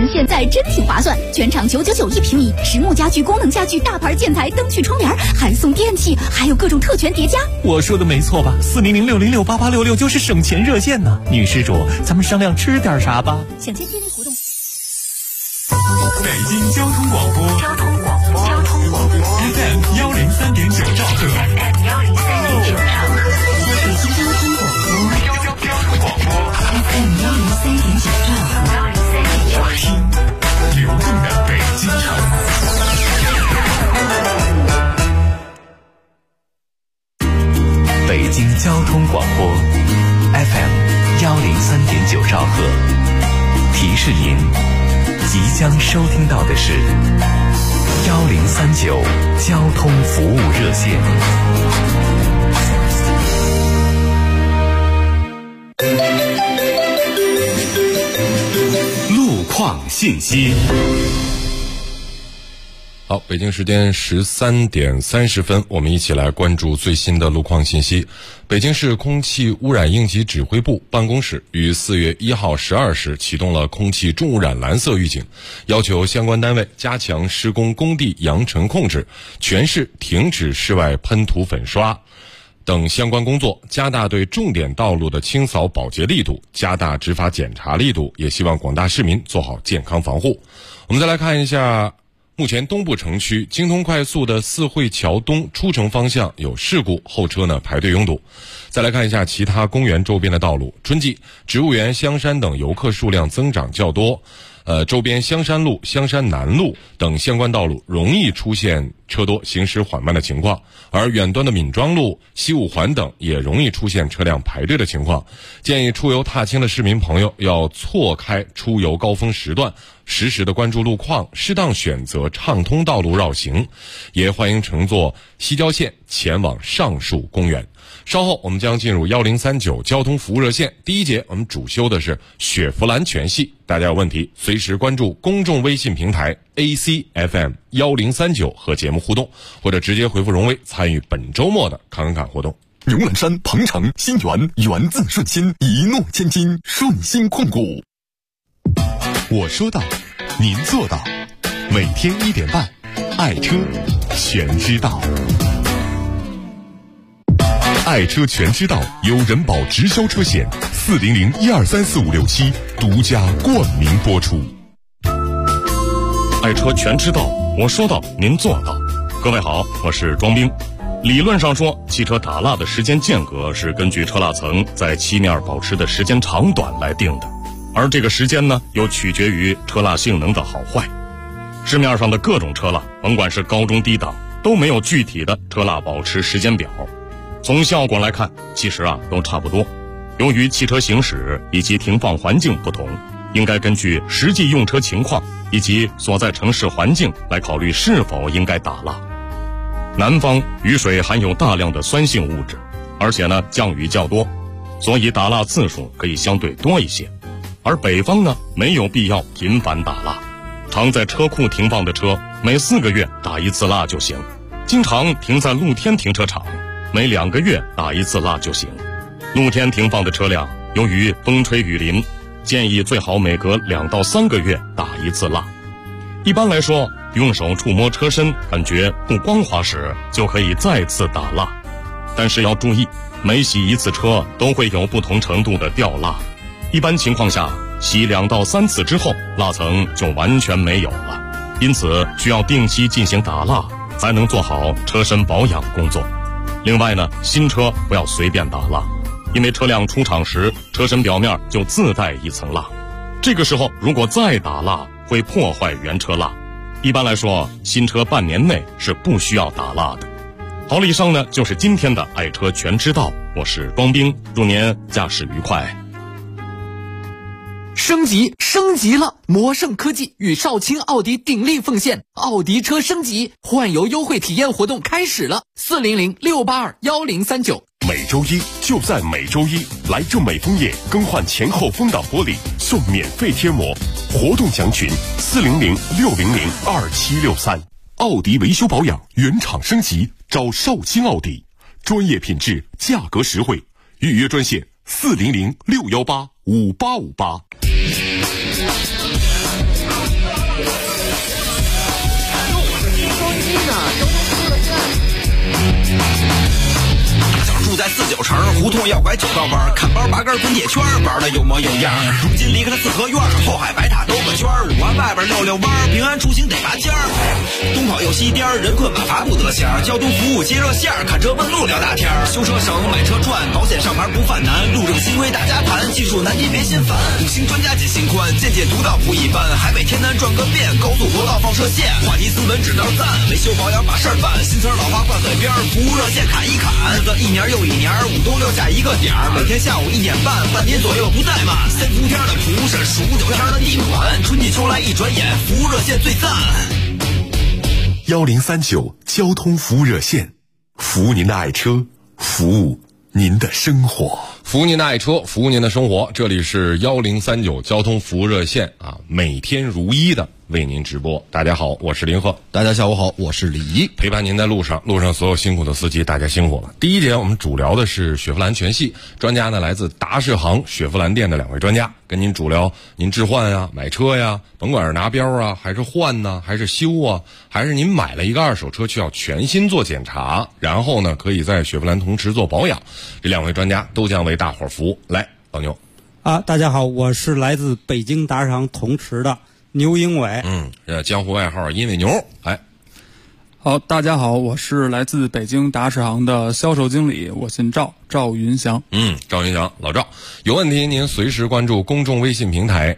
情现在真挺划算，全场999一平米，实木家具、功能家具、大牌建材、灯具、窗帘，还送电器，还有各种特权叠加。 我说的没错吧？4006068866就是省钱热线呢。女施主，咱们商量吃点啥吧？ 享千天活动。 北京交通广播FM 103.9兆赫。听流动的北京城。 北京交通广播 FM 103.9兆赫，提示您即将收听到的是1039交通服务热线。 路况信息。 好，北京时间13点30分，我们一起来关注最新的路况信息。北京市空气污染应急指挥部办公室于4月1号12时启动了空气重污染蓝色预警，要求相关单位加强施工工地扬尘控制，全市停止室外喷涂粉刷等相关工作，加大对重点道路的清扫保洁力度，加大执法检查力度，也希望广大市民做好健康防护。我们再来看一下目前东部城区京通快速的四惠桥东出城方向有事故，后车呢排队拥堵。再来看一下其他公园周边的道路，春季植物园、香山等游客数量增长较多，周边香山路、香山南路等相关道路容易出现车多行驶缓慢的情况，而远端的闵庄路、西五环等也容易出现车辆排队的情况。建议出游踏青的市民朋友要错开出游高峰时段，实时的关注路况，适当选择畅通道路绕行，也欢迎乘坐西郊线前往上述公园。稍后我们将进入1039交通服务热线，第一节我们主修的是雪佛兰全系，大家有问题随时关注公众微信平台 ACFM 1039和节目互动，或者直接回复荣威参与本周末的侃侃活动。 牛栏山、鹏城、新源，源自顺心，一诺千金，顺心控股。我说到，您做到。每天1点半，爱车全知道。爱车全知道由人保直销车险400123456独家冠名播出。 爱车全知道，我说到您做到。各位好，我是庄兵。理论上说，汽车打蜡的时间间隔是根据车蜡层在漆面保持的时间长短来定的，而这个时间呢，又取决于车蜡性能的好坏。市面上的各种车蜡，甭管是高中低档，都没有具体的车蜡保持时间表。从效果来看，其实都差不多。由于汽车行驶以及停放环境不同，应该根据实际用车情况以及所在城市环境来考虑是否应该打蜡。南方雨水含有大量的酸性物质，而且呢降雨较多，所以打蜡次数可以相对多一些。而北方呢没有必要频繁打蜡，常在车库停放的车每4个月打1次蜡就行，经常停在露天停车场每2个月打1次蜡就行。露天停放的车辆由于风吹雨淋，建议最好每隔2到3个月打1次蜡。一般来说，用手触摸车身感觉不光滑时就可以再次打蜡，但是要注意，每洗1次车都会有不同程度的掉蜡，一般情况下洗2到3次之后，蜡层就完全没有了，因此需要定期进行打蜡，才能做好车身保养工作。另外呢，新车不要随便打蜡，因为车辆出厂时车身表面就自带一层蜡，这个时候如果再打蜡会破坏原车蜡。一般来说，新车半年内是不需要打蜡的。好了，以上呢就是今天的爱车全知道，我是庄兵，祝您驾驶愉快。 升级了！魔圣科技与少卿奥迪鼎力奉献，奥迪车升级换油优惠体验活动开始了，400-682-1039。 每周一就在每周一，来正美枫叶更换前后风挡玻璃送免费贴膜，活动详询400-600-2763。奥迪维修保养原厂升级，找少卿奥迪，专业品质，价格实惠，预约专线400-618-5858。 住在49城，胡同要拐9道弯，看包拔根滚铁圈，玩的有模有样。如今离开了四合院，后海白塔兜个圈，5环外边溜溜弯，平安出行得拔尖儿。东跑又西颠，人困马乏不得闲，交通服务接热线，看车问路聊大天，修车省买车赚，保险上牌不犯难，路政新规大家谈，技术难题别心烦。5星专家解心宽，见解独到不一般，海北天南转个遍，高速国道放射线，话题斯文只能赞，维修保养把事儿办，新词老话挂嘴边，服务热线砍一砍，日子一年又一年，5冬6夏一个点儿，每天下午1点半，半年左右不怠慢。3伏天的蒲是数9天的地暖，春季秋来一转眼，服务热线最赞。 1039交通服务热线，服务您的爱车，服务您的生活， 服务您的爱车，服务您的生活。这里是1039交通服务热线啊，每天如一的为您直播。大家好，我是林鹤。 大家下午好，我是李怡。 陪伴您在路上所有辛苦的司机，大家辛苦了。第一节我们主聊的是雪佛兰全系，专家呢来自达世行雪佛兰店的2位专家，跟您主聊您置换呀、买车呀，甭管是拿标啊，还是换呢，还是修啊，还是您买了一个二手车需要全新做检查，然后呢可以在雪佛兰同池做保养，这2位专家都将为大伙儿服务。来，老牛大家好，我是来自北京达世行同池的牛英伟。 江湖外号因为牛。 好，大家好，我是来自北京达世行的销售经理，我姓赵云祥。 赵云祥，老赵，有问题您随时关注公众微信平台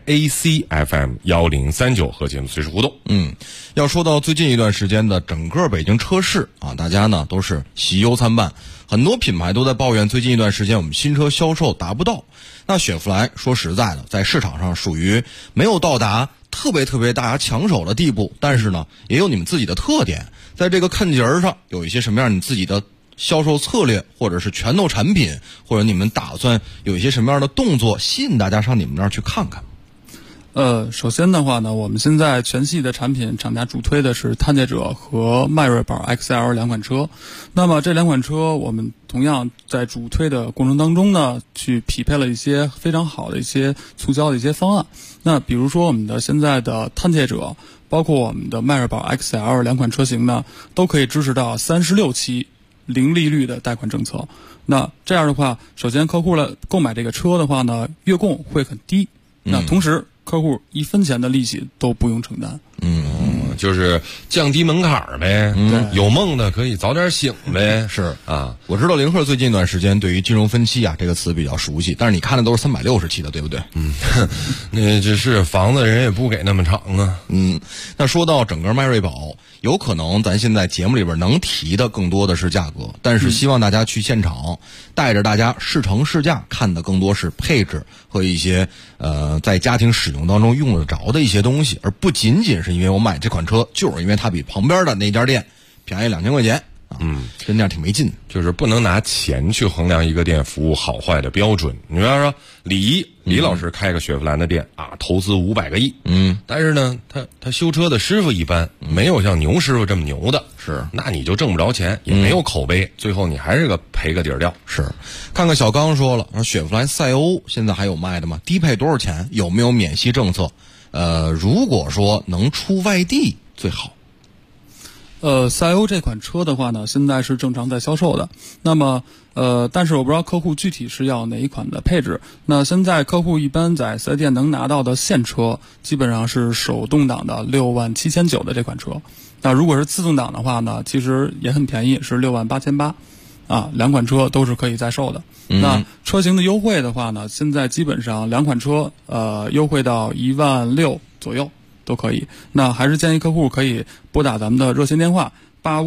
ACFM 1039和节目随时互动。 要说到最近一段时间的整个北京车市啊，大家呢都是喜忧参半，很多品牌都在抱怨最近一段时间我们新车销售达不到。那雪佛兰说实在的，在市场上属于没有到达特别大家抢手的地步，但是呢也有你们自己的特点，在这个看节儿上有一些什么样你自己的销售策略，或者是拳头产品，或者你们打算有一些什么样的动作吸引大家上你们那儿去看看。 首先的话呢，我们现在全系的产品厂家主推的是探界者和迈锐宝 XL 2款车。那么这2款车我们同样在主推的过程当中呢，去匹配了一些非常好的一些促销的一些方案。那比如说我们的现在的探界者，包括我们的迈锐宝 XL 2款车型呢，都可以支持到36期零利率的贷款政策。那这样的话，首先客户购买这个车的话呢，月供会很低。那同时客户1分钱的利息都不用承担。 就是降低门槛呗。有梦的可以早点醒呗。 是啊，我知道林鹤最近一段时间对于金融分期啊这个词比较熟悉，但是你看的都是360期的，对不对？ 那这是房子人也不给那么长啊。 那说到整个迈锐宝，有可能咱现在节目里边能提的更多的是价格，但是希望大家去现场带着大家试乘试驾，看的更多是配置和一些在家庭使用当中用得着的一些东西，而不仅仅是因为我买这款车就是因为它比旁边的那家店便宜2000块钱啊。跟那样挺没劲。 就是不能拿钱去衡量一个店服务好坏的标准。你比方说李老师开个雪佛兰的店啊，投资500个亿，但是呢他修车的师傅一般，没有像牛师傅这么牛的， 是， 那你就挣不着钱，也没有口碑，最后你还是赔个底儿掉。 是，看看小刚说了，雪佛兰赛欧现在还有卖的吗？低配多少钱？有没有免息政策？如果说能出外地最好。 赛欧这款车的话呢，现在是正常在销售的。那么但是我不知道客户具体是要哪一款的配置。那现在客户一般在4S店能拿到的现车，基本上是手动挡的67900的这款车。那如果是自动挡的话呢，其实也很便宜，是68800啊，2款车都是可以在售的。那车型的优惠的话呢，现在基本上2款车优惠到16000左右都可以。那还是建议客户可以拨打咱们的热线电话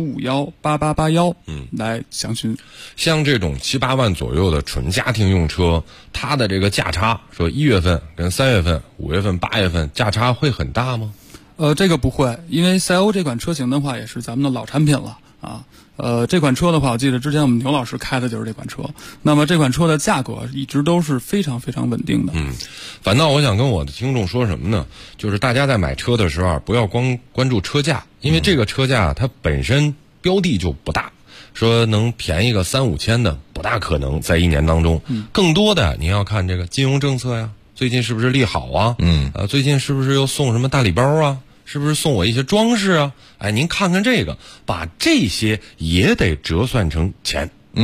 85518881来详询。 像这种7、8万左右的纯家庭用车，它的这个价差，说1月份跟3月份、5月份、8月份价差会很大吗？ 这个不会，因为赛欧这款车型的话也是咱们的老产品了啊。这款车的话，我记得之前我们牛老师开的就是这款车。那么这款车的价格一直都是非常非常稳定的。 反倒我想跟我的听众说什么呢？就是大家在买车的时候不要光关注车价，因为这个车价它本身标的就不大，说能便宜个3、5千的不大可能，在1年当中。更多的你要看这个金融政策呀，最近是不是利好啊？最近是不是又送什么大礼包啊？是不是送我一些装饰啊？哎，您看看这个，把这些也得折算成钱。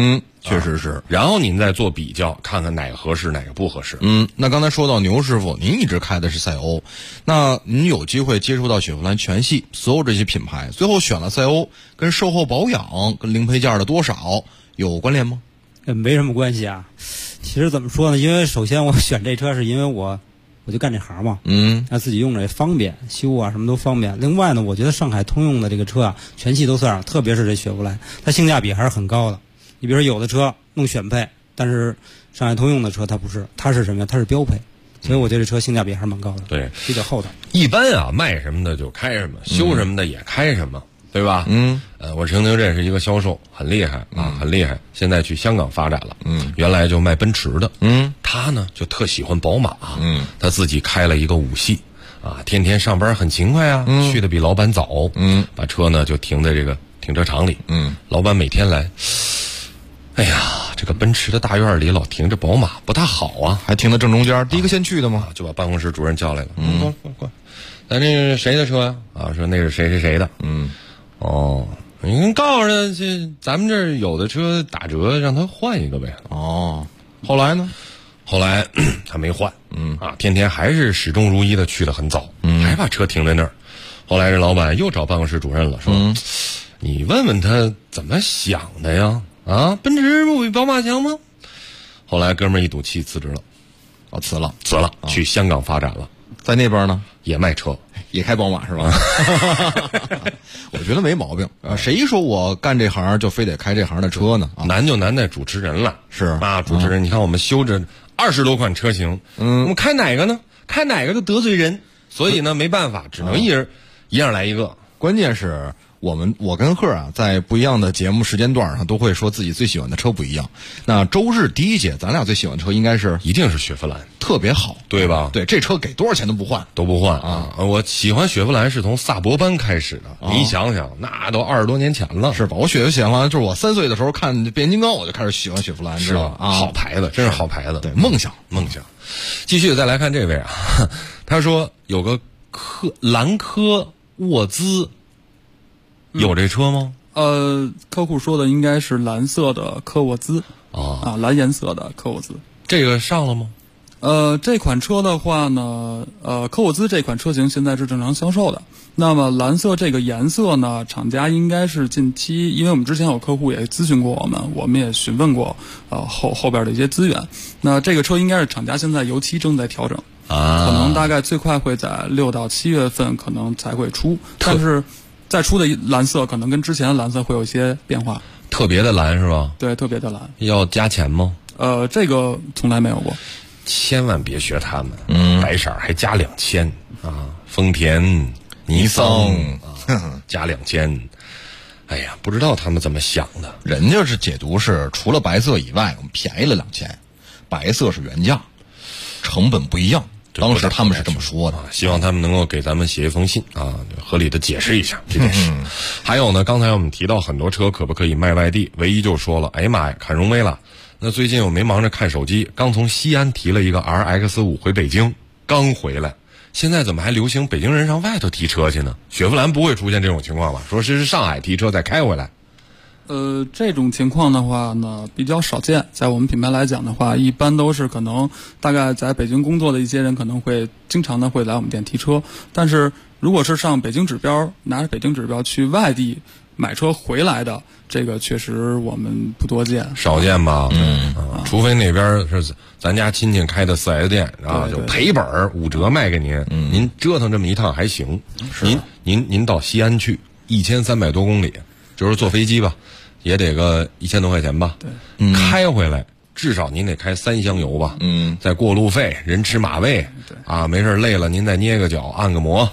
确实是。 然后您再做比较，看看哪个合适，哪个不合适。 那刚才说到牛师傅，您一直开的是赛欧，那您有机会接触到雪佛兰全系所有这些品牌，最后选了赛欧，跟售后保养、跟零配件的多少有关联吗？ 没什么关系啊。其实怎么说呢？因为首先我选这车是因为我就干这行嘛，那自己用着也方便，修啊什么都方便。另外呢，我觉得上海通用的这个车啊，全系都算上，特别是这雪佛兰，它性价比还是很高的。你比如说有的车弄选配，但是上海通用的车它不是，它是什么呀？它是标配，所以我觉得这车性价比还是蛮高的， 对， 比较厚道。 一般啊，卖什么的就开什么，修什么的也开什么。对吧？我曾经认识一个销售，很厉害啊，很厉害。现在去香港发展了。原来就卖奔驰的。他呢就特喜欢宝马。他自己开了一个5系，啊，天天上班很勤快啊，去的比老板早。把车呢就停在这个停车场里。老板每天来，哎呀，这个奔驰的大院里老停着宝马，不大好啊， 还停在正中间，第一个先去的吗？ 就把办公室主任叫来了。过，咱这是谁的车呀？啊，说那是谁谁谁的。哦，你告诉他，咱们这儿有的车打折，让他换一个呗。 哦，后来呢？ 后来他没换，天天还是始终如一的去得很早，还把车停在那儿。后来这老板又找办公室主任了，说：“你问问他怎么想的呀？啊，奔驰不比宝马强吗？”后来哥们儿一赌气辞职了，辞了，去香港发展了， 在那边呢也卖车。 也开宝马是吧？我觉得没毛病。谁说我干这行就非得开这行的车呢？ 难就难在主持人了。 是啊，主持人，你看我们修着20多款车型，我们开哪个呢？开哪个就得罪人，所以呢没办法，只能一样来一个。 关键是我跟贺啊，在不一样的节目时间段上都会说自己最喜欢的车不一样。那周日第一节，咱俩最喜欢的车一定是雪佛兰， 特别好， 对吧？ 对，这车给多少钱都不换啊！我喜欢雪佛兰是从萨博班开始的，你想想，那都20多年前了， 是吧？我喜欢就是我3岁的时候看变形金刚，我就开始喜欢雪佛兰， 是吧？好牌子，真是好牌子， 对，梦想。 继续再来看这位啊，他说有个兰科沃兹。有这车吗？ 客户说的应该是蓝色的科沃兹蓝颜色的科沃兹。 这个上了吗？ 这款车的话呢，科沃兹这款车型现在是正常销售的。那么蓝色这个颜色呢，厂家应该是近期，因为我们之前有客户也咨询过我们也询问过后边的一些资源。那这个车应该是厂家现在油漆正在调整可能大概最快会在6到7月份可能才会出，但是再出的蓝色可能跟之前的蓝色会有一些变化。 特别的蓝是吧？ 对，特别的蓝。要加钱吗？ 这个从来没有过。 千万别学他们，白色还加2000啊！丰田、尼桑加2000，哎呀，不知道他们怎么想的。 人家是解读是除了白色以外，我们便宜了2000，白色是原价，成本不一样。当时他们是这么说的， 希望他们能够给咱们写一封信啊，合理的解释一下这件事。还有呢，刚才我们提到很多车可不可以卖外地，唯一就说了，哎呀妈呀，看荣威了。那最近我没忙着看手机，刚从西安提了一个 RX5 回北京，刚回来。现在怎么还流行北京人上外头提车去呢？雪佛兰不会出现这种情况吧？说是上海提车再开回来。 这种情况的话呢比较少见，在我们品牌来讲的话，一般都是可能大概在北京工作的一些人可能会经常的会来我们店提车，但是如果是上北京指标，拿着北京指标去外地买车回来的，这个确实我们不多见， 少见吧？除非那边是咱家亲戚开的4S店，然后就赔本5折卖给您，您折腾这么一趟还行。您到西安去1300多公里，就是坐飞机吧，也得个1000多块钱吧。对，开回来至少您得开3箱油吧。再过路费，人吃马喂。啊，没事累了您再捏个脚，按个摩。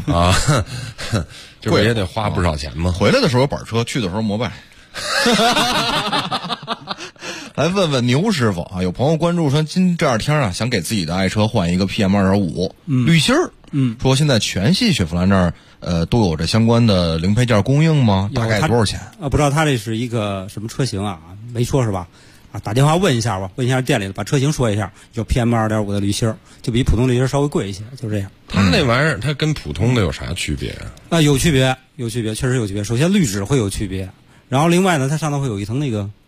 这不也得花不少钱吗？ 回来的时候有板车，去的时候摩拜。来问问牛师傅啊，有朋友关注说今这2天啊，想给自己的爱车换一个 PM2.5 滤芯儿。说现在全系雪佛兰这儿都有这相关的零配件供应吗？大概多少钱？ 不知道他这是一个什么车型啊？没说是吧？打电话问一下吧，问一下店里的，把车型说一下，就 PM2.5 的滤芯儿，就比普通滤芯稍微贵一些，就这样。 他们那玩意儿，它跟普通的有啥区别啊？ 有区别，确实有区别。首先滤纸会有区别，然后另外呢，它上头会有一层那个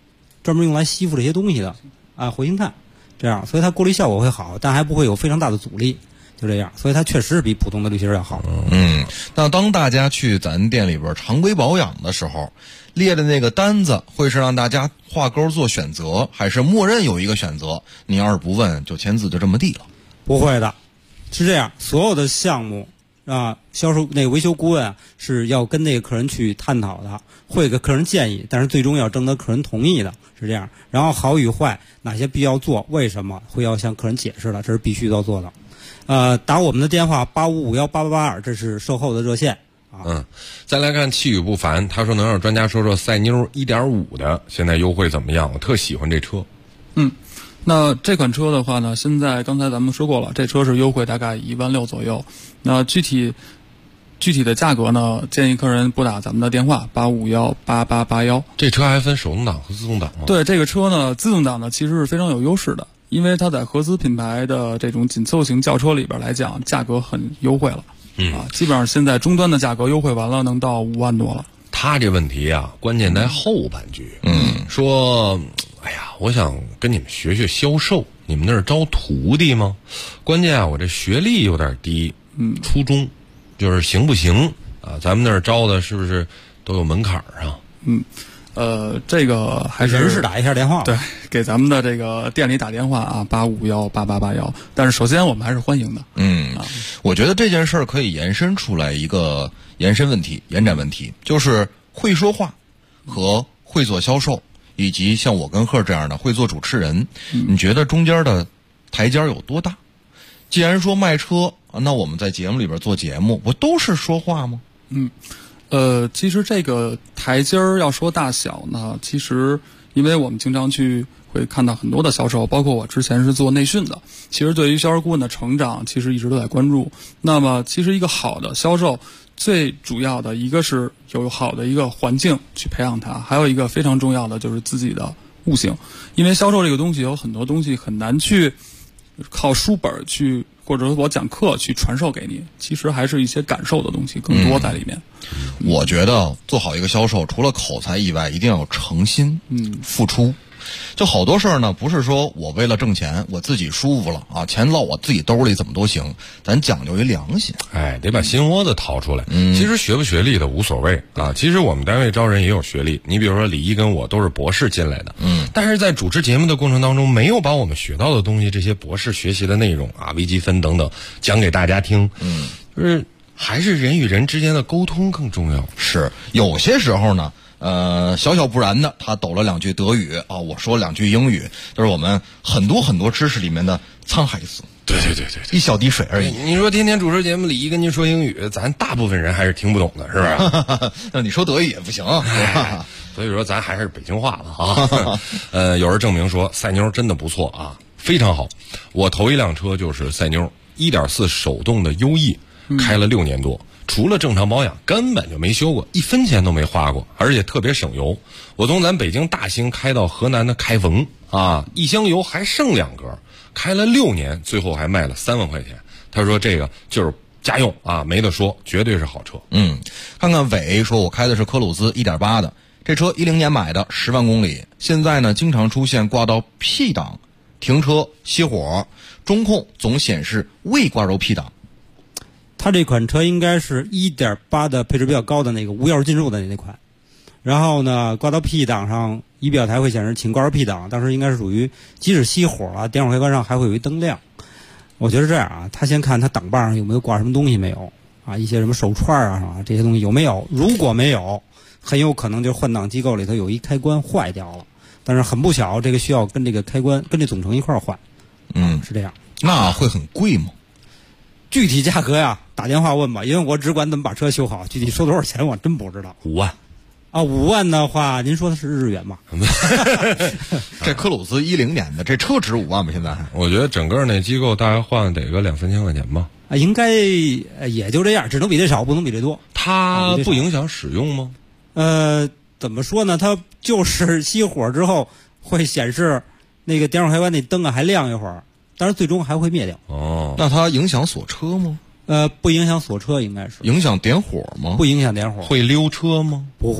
专门用来吸附这些东西的啊，活性炭，这样，所以它过滤效果会好，但还不会有非常大的阻力，就这样，所以它确实是比普通的滤芯要好。 那当大家去咱店里边常规保养的时候，列的那个单子会是让大家画勾做选择，还是默认有一个选择？你要是不问就签字就这么地了？ 不会的，是这样，所有的项目啊，销售那个维修顾问啊，是要跟那个客人去探讨的，会给客人建议，但是最终要征得客人同意的，是这样。然后好与坏，哪些必要做，为什么会要向客人解释的，这是必须要做的。打我们的电话85518882，这是售后的热线。 再来看气宇不凡，他说能让专家说说赛妞 1.5 的现在优惠怎么样？我特喜欢这车。 那这款车的话呢，现在刚才咱们说过了，这车是优惠大概16000左右。那具体的价格呢，建议客人拨打咱们的电话85518881。 这车还分手动挡和自动挡吗？ 对，这个车呢，自动挡呢其实是非常有优势的，因为它在合资品牌的这种紧凑型轿车里边来讲，价格很优惠了。基本上现在终端的价格优惠完了能到5万多了。 他这问题啊，关键在后半句。说，哎呀，我想跟你们学学销售，你们那儿招徒弟吗？关键啊，我这学历有点低，初中，就是行不行啊？咱们那儿招的是不是都有门槛啊？ 这个还是人事打一下电话， 对，给咱们的这个店里打电话啊，85518881。但是首先我们还是欢迎的。 我觉得这件事儿可以延伸出来一个延展问题，就是会说话和会做销售，以及像我跟贺这样的会做主持人，你觉得中间的台阶有多大？既然说卖车，那我们在节目里边做节目，不都是说话吗？ 其实这个台阶儿要说大小呢，其实因为我们经常会看到很多的销售，包括我之前是做内训的，其实对于销售顾问的成长其实一直都在关注。那么其实一个好的销售最主要的一个是有好的一个环境去培养它，还有一个非常重要的就是自己的悟性。因为销售这个东西有很多东西很难去靠书本去或者我讲课去传授给你，其实还是一些感受的东西更多在里面。 我觉得做好一个销售，除了口才以外，一定要有诚心，付出。就好多事儿呢，不是说我为了挣钱，我自己舒服了啊，钱落我自己兜里怎么都行，咱讲究一良心。 得把心窝子掏出来。其实学不学历的无所谓啊。其实我们单位招人也有学历，你比如说李一跟我都是博士进来的，但是在主持节目的过程当中，没有把我们学到的东西，这些博士学习的内容啊，微积分等等讲给大家听。就是还是人与人之间的沟通更重要。 是有些时候呢。小不然的，他抖了2句德语啊，我说2句英语，都是我们很多知识里面的沧海子。 对， 一小滴水而已。 你说天天主持节目，李一跟您说英语，咱大部分人还是听不懂的，是吧？ 那你说德语也不行， 所以说咱还是北京话了啊。有人证明说赛妞真的不错啊，非常好。我头一辆车就是赛妞 1.4 手动的优逸，开了6年多。除了正常保养，根本就没修过，1分钱都没花过，而且特别省油。我从咱北京大兴开到河南的开封啊，一箱油还剩2格，开了6年，最后还卖了3万块钱。他说这个就是家用啊，没得说，绝对是好车。 看看伟说，我开的是科鲁兹 1.8 的，这车10年买的，10万公里，现在呢经常出现挂到 P 档，停车熄火，中控总显示未挂入 P 档。 它这款车应该是 1.8 的配置比较高的那个无钥匙进入的那款，然后呢挂到 P 档上，仪表台会显示请挂入 P 档，当时应该是属于即使熄火了，点火开关上还会有一灯亮。我觉得这样啊，他先看他挡把上有没有挂什么东西没有啊，一些什么手串啊这些东西有没有，如果没有，很有可能就是换挡机构里头有一开关坏掉了，但是很不巧，这个需要跟这个开关跟这总成一块换。是这样。 那会很贵吗？ 具体价格呀，打电话问吧，因为我只管怎么把车修好，具体收多少钱我真不知道。 5万啊，5万的话，您说的是日元吗？ 这科鲁兹10年的，这车值5万吧？现在我觉得整个那机构大概换得个2-3千块钱吧。 啊，应该也就这样，只能比这少，不能比这多。 它不影响使用吗？ 怎么说呢？它就是熄火之后会显示那个点火开关那灯啊还亮一会儿，但是最终还会灭掉。 那它影响锁车吗？ 不影响锁车，应该是。 影响点火吗？ 不影响点火。 会溜车吗？ 不会。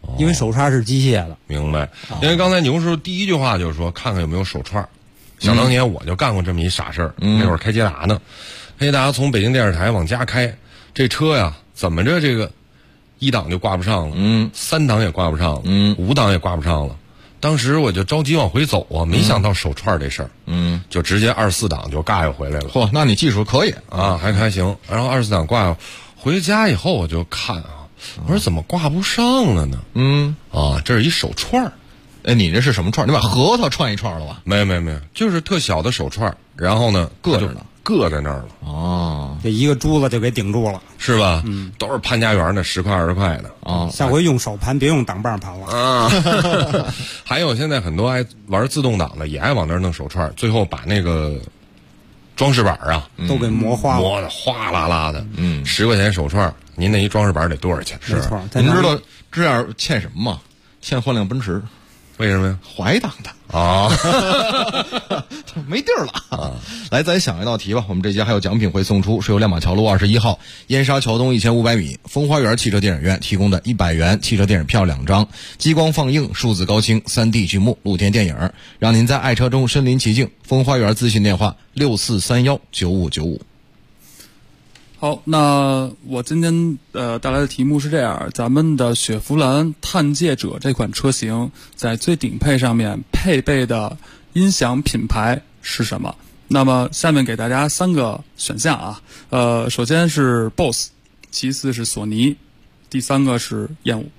因为手串是机械的。 明白。因为刚才牛师傅第一句话就是说，看看有没有手串。想当年我就干过这么一傻事儿，那会儿开捷达呢，开捷达从北京电视台往家开，这车呀怎么着这个1档就挂不上了，3档也挂不上了，5档也挂不上了。当时我就着急往回走啊，没想到手串这事儿，就直接24档就尬又回来了。 嚯，那你技术可以啊，还行。然后24档挂回家以后我就看啊，我说怎么挂不上了呢？这是一手串。 哎，你这是什么串？你把核桃串一串了吧？ 没有，就是特小的手串，然后呢硌着呢，硌在那儿了。 哦， 这一个珠子就给顶住了， 是吧？都是潘家园的10块20块的啊。 下回用手盘，别用挡把盘了啊。还有现在很多爱玩自动挡的，也爱往那儿弄手串，最后把那个装饰板啊都给磨花了， 磨得哗啦啦的。10块钱手串，您那一装饰板得多少钱？ 没错。 您知道这样欠什么吗？欠换辆奔驰。 为什么呀？ 怀档的啊， 没地儿了啊！来，咱想一道题吧。我们这节还有奖品会送出，是由亮马桥路21号燕莎桥东1500米风花园汽车电影院提供的100元汽车电影票2张，激光放映、数字高清、3D 剧目、露天电影，让您在爱车中身临其境。风花园咨询电话64319595。 好，那我今天带来的题目是这样：咱们的雪佛兰探界者这款车型在最顶配上面配备的音响品牌是什么？那么下面给大家3个选项啊，首先是 BOSS， 其次是索尼，第3个是燕舞。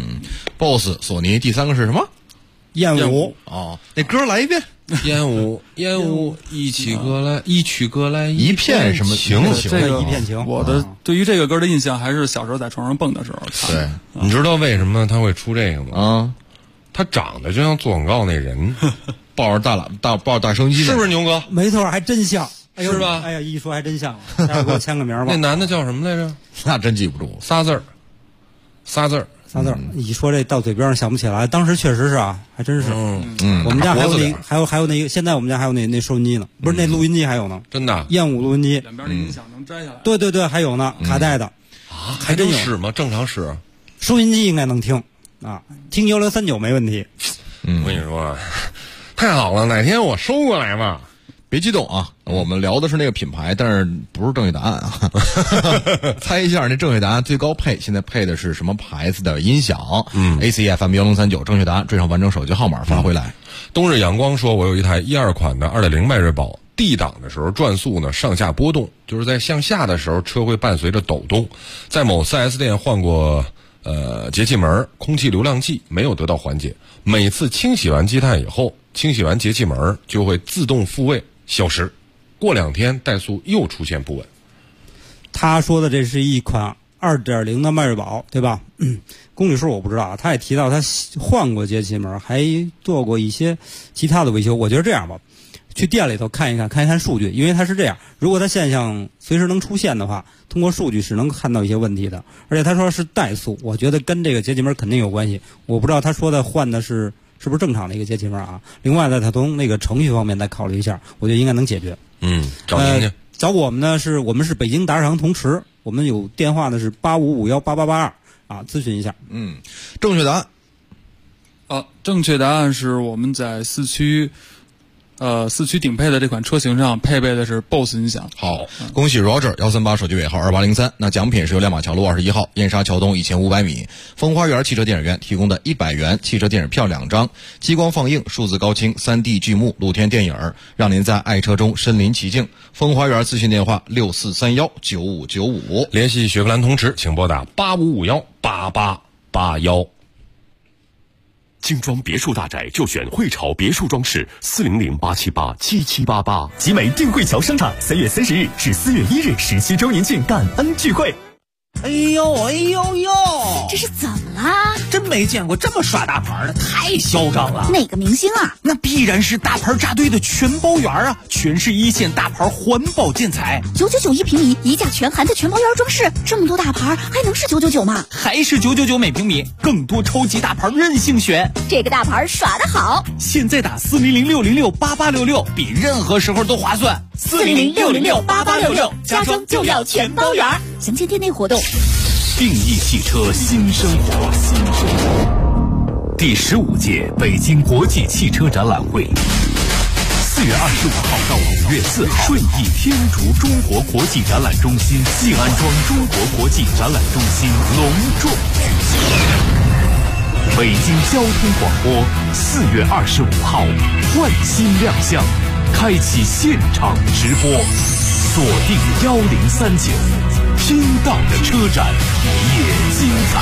BOSS 索尼，第3个是什么？ 燕舞。 哦，那歌来一遍。 燕舞，一曲歌来一片什么情？ 这个一片情。 我的对于这个歌的印象还是小时候在床上蹦的时候看。 对， 你知道为什么他会出这个吗？他长得就像做广告那人， 抱着大收音机， 是不是牛哥？ 没错，还真像， 是吧？ 哎呀，一说还真像。待会儿给我签个名吧。 那男的叫什么来着？ 那真记不住， 仨字儿。 一说这到嘴边上想不起来，当时确实是啊，还真是。我们家还有那个，现在我们家还有那收音机呢，不是那录音机还有呢。 真的？ 燕舞录音机， 两边的音响能摘下来。 对，还有呢，卡带的。 还真有。使吗？正常使。 收音机应该能听啊，听1039没问题。 我跟你说，太好了，哪天我收过来吧。 别激动啊，我们聊的是那个品牌，但是不是正确答案啊。猜一下那正确答案最高配现在配的是什么牌子的音响？ACFM 1039，正确答案缀上完整手机号码发回来。 冬日阳光说，我有一台12款的2.0迈锐宝，D 档的时候转速呢上下波动，就是在向下的时候车会伴随着抖动。在某 4S 店换过节气门、空气流量计，没有得到缓解。每次清洗完积碳以后，清洗完节气门就会自动复位消失，过2天怠速又出现不稳。 他说的这是一款2.0的迈锐宝，对吧？公里数我不知道啊。他也提到他换过节气门，还做过一些其他的维修。我觉得这样吧，去店里头看一看数据，因为它是这样，如果它现象随时能出现的话，通过数据是能看到一些问题的。而且他说是怠速，我觉得跟这个节气门肯定有关系。我不知道他说的换的是不是正常的一个节气门啊？另外呢，他从那个程序方面再考虑一下，我觉得应该能解决。 找您去。 找我们呢我们是北京达商同池，我们有电话呢是85518882啊，咨询一下。 正确答案。 正确答案是我们在四驱顶配的这款车型上配备的是 BOSS 音响。 好，恭喜 Roger 138手机尾号2803。那奖品是由亮马桥路21号燕莎桥东1500米风花园汽车电影院提供的100元汽车电影票2张，激光放映、数字高清、3D 剧目、露天电影，让您在爱车中身临其境。风花园咨询电话64319595。 联系雪佛兰同池，请拨打85518881。 精装别墅大宅就选汇潮别墅装饰，400-878-7788。集美定慧桥商场3月30日至4月1日17周年庆感恩聚会。 哎呦， 这是怎么啦？ 真没见过这么耍大牌的，太嚣张了。 哪个明星啊？ 那必然是大牌扎堆的全包园啊，全是一线大牌环保建材 ，999一平米，一价全含的全包园装饰，这么多大牌还能是999吗？ 还是999每平米，更多超级大牌任性选。 这个大牌耍得好， 现在打400-606-8866，比任何时候都划算。 400-606-8866，家装就要全包园。详情店内活动。 定义汽车新生活。第15届北京国际汽车展览会，4月25号到5月4号，顺义天竺中国国际展览中心、静安庄中国国际展览中心隆重举行。北京交通广播4月25号换新亮相，开启现场直播，锁定1039，听到的车展也精彩。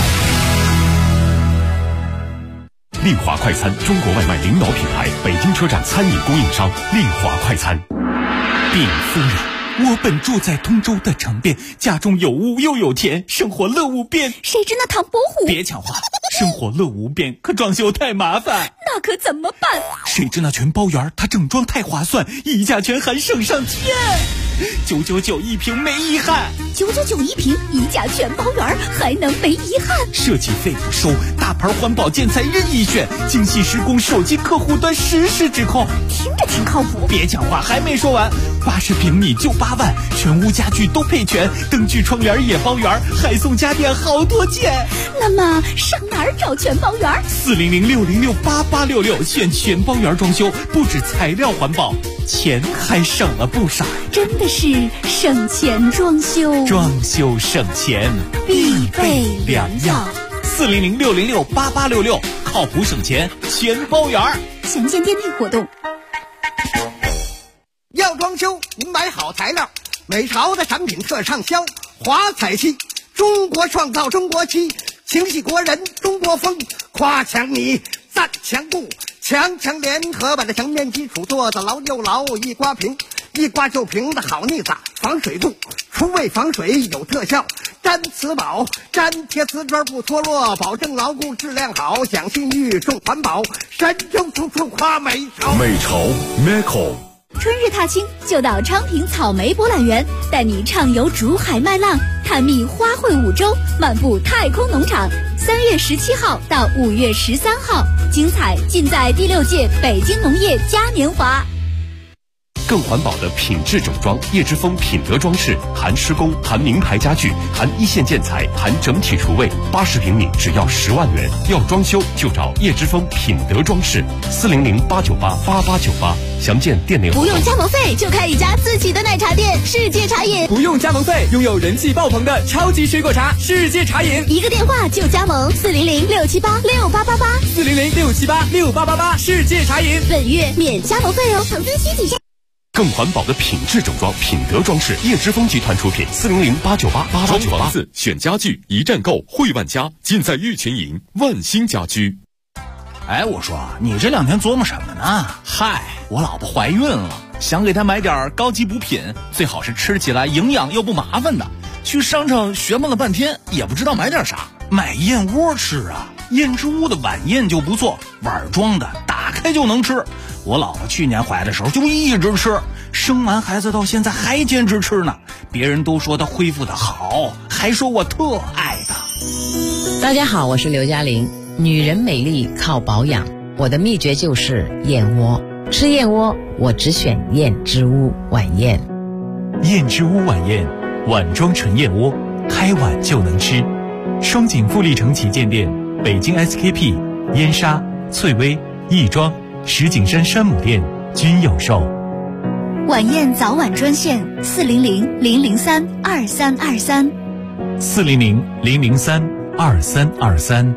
丽华快餐，中国外卖领导品牌，北京车站餐饮供应商，丽华快餐。禀夫人，我本住在通州的城边，家中有屋又有田，生活乐无边。 谁知那唐伯虎？ 别抢话，生活乐无边，可装修太麻烦。 那可怎么办？ 谁知那全包园，它整装太划算，溢价权还省上天。999一瓶没遗憾 ，999一瓶，溢价全包圆，还能没遗憾？ 设计费不收，大牌环保建材任意选，精细施工，手机客户端实时指控， 听着挺靠谱。 别讲话，还没说完，80平米就8万，全屋家具都配全，灯具窗帘也包圆，还送家电好多件。 那么上哪儿找全包圆？400-606-8866，选全包圆装修，不止材料环保，钱还省了不少。 真的是省钱装修， 装修省钱必备良药。 400-606-8866，靠谱省钱全包圆。 详见店内活动。 要装修，您买好材料，美潮的产品特畅销，华彩漆，中国创造中国漆，情系国人中国风，夸强你赞强不，强联合把这墙面基础做得牢又牢，一刮平，一刮就平的好腻子，防水度，除味防水有特效，粘瓷宝，粘贴瓷砖不脱落，保证牢固质量好，讲信誉重环保，神州处处夸美潮。 美潮 Meco。 春日踏青就到昌平草莓博览园，带你畅游竹海麦浪，探秘花卉五洲，漫步太空农场。3月17号到5月13号，精彩尽在第6届北京农业嘉年华。 更环保的品质整装，叶之峰品德装饰，含施工，含名牌家具，含一线建材，含整体厨卫，80平米只要10万元。要装修就找叶之峰品德装饰，400-898-8898，详见店内活动。 不用加盟费就开一家自己的奶茶店，世界茶饮。 不用加盟费，拥有人气爆棚的超级水果茶，世界茶饮。 一个电话就加盟，400-678-6888，400-678-6888， 世界茶饮。 本月免加盟费哦，成分需体现。 更环保的品质整装，品德装饰，叶之峰集团出品，400-898-8898。 装房子选家具，一站购汇万家，尽在玉群营万兴家居。 哎，我说你这2天琢磨什么呢？嗨，我老婆怀孕了，想给她买点高级补品，最好是吃起来营养又不麻烦的。去商场学摸了半天，也不知道买点啥。买燕窝吃啊，燕之屋的晚宴就不错，碗装的，打开就能吃。我老婆去年怀的时候就一直吃，生完孩子到现在还坚持吃呢。别人都说她恢复的好，还说我特爱她。 大家好，我是刘嘉玲。女人美丽靠保养，我的秘诀就是燕窝。吃燕窝，我只选燕之屋晚宴。 燕之屋晚宴，碗装纯燕窝，开碗就能吃。双井富力城旗舰店、北京 SKP、燕莎、翠微、亦庄、石景山山姆店均有售。 晚宴早晚专线400-003-2323。 400-003-2323。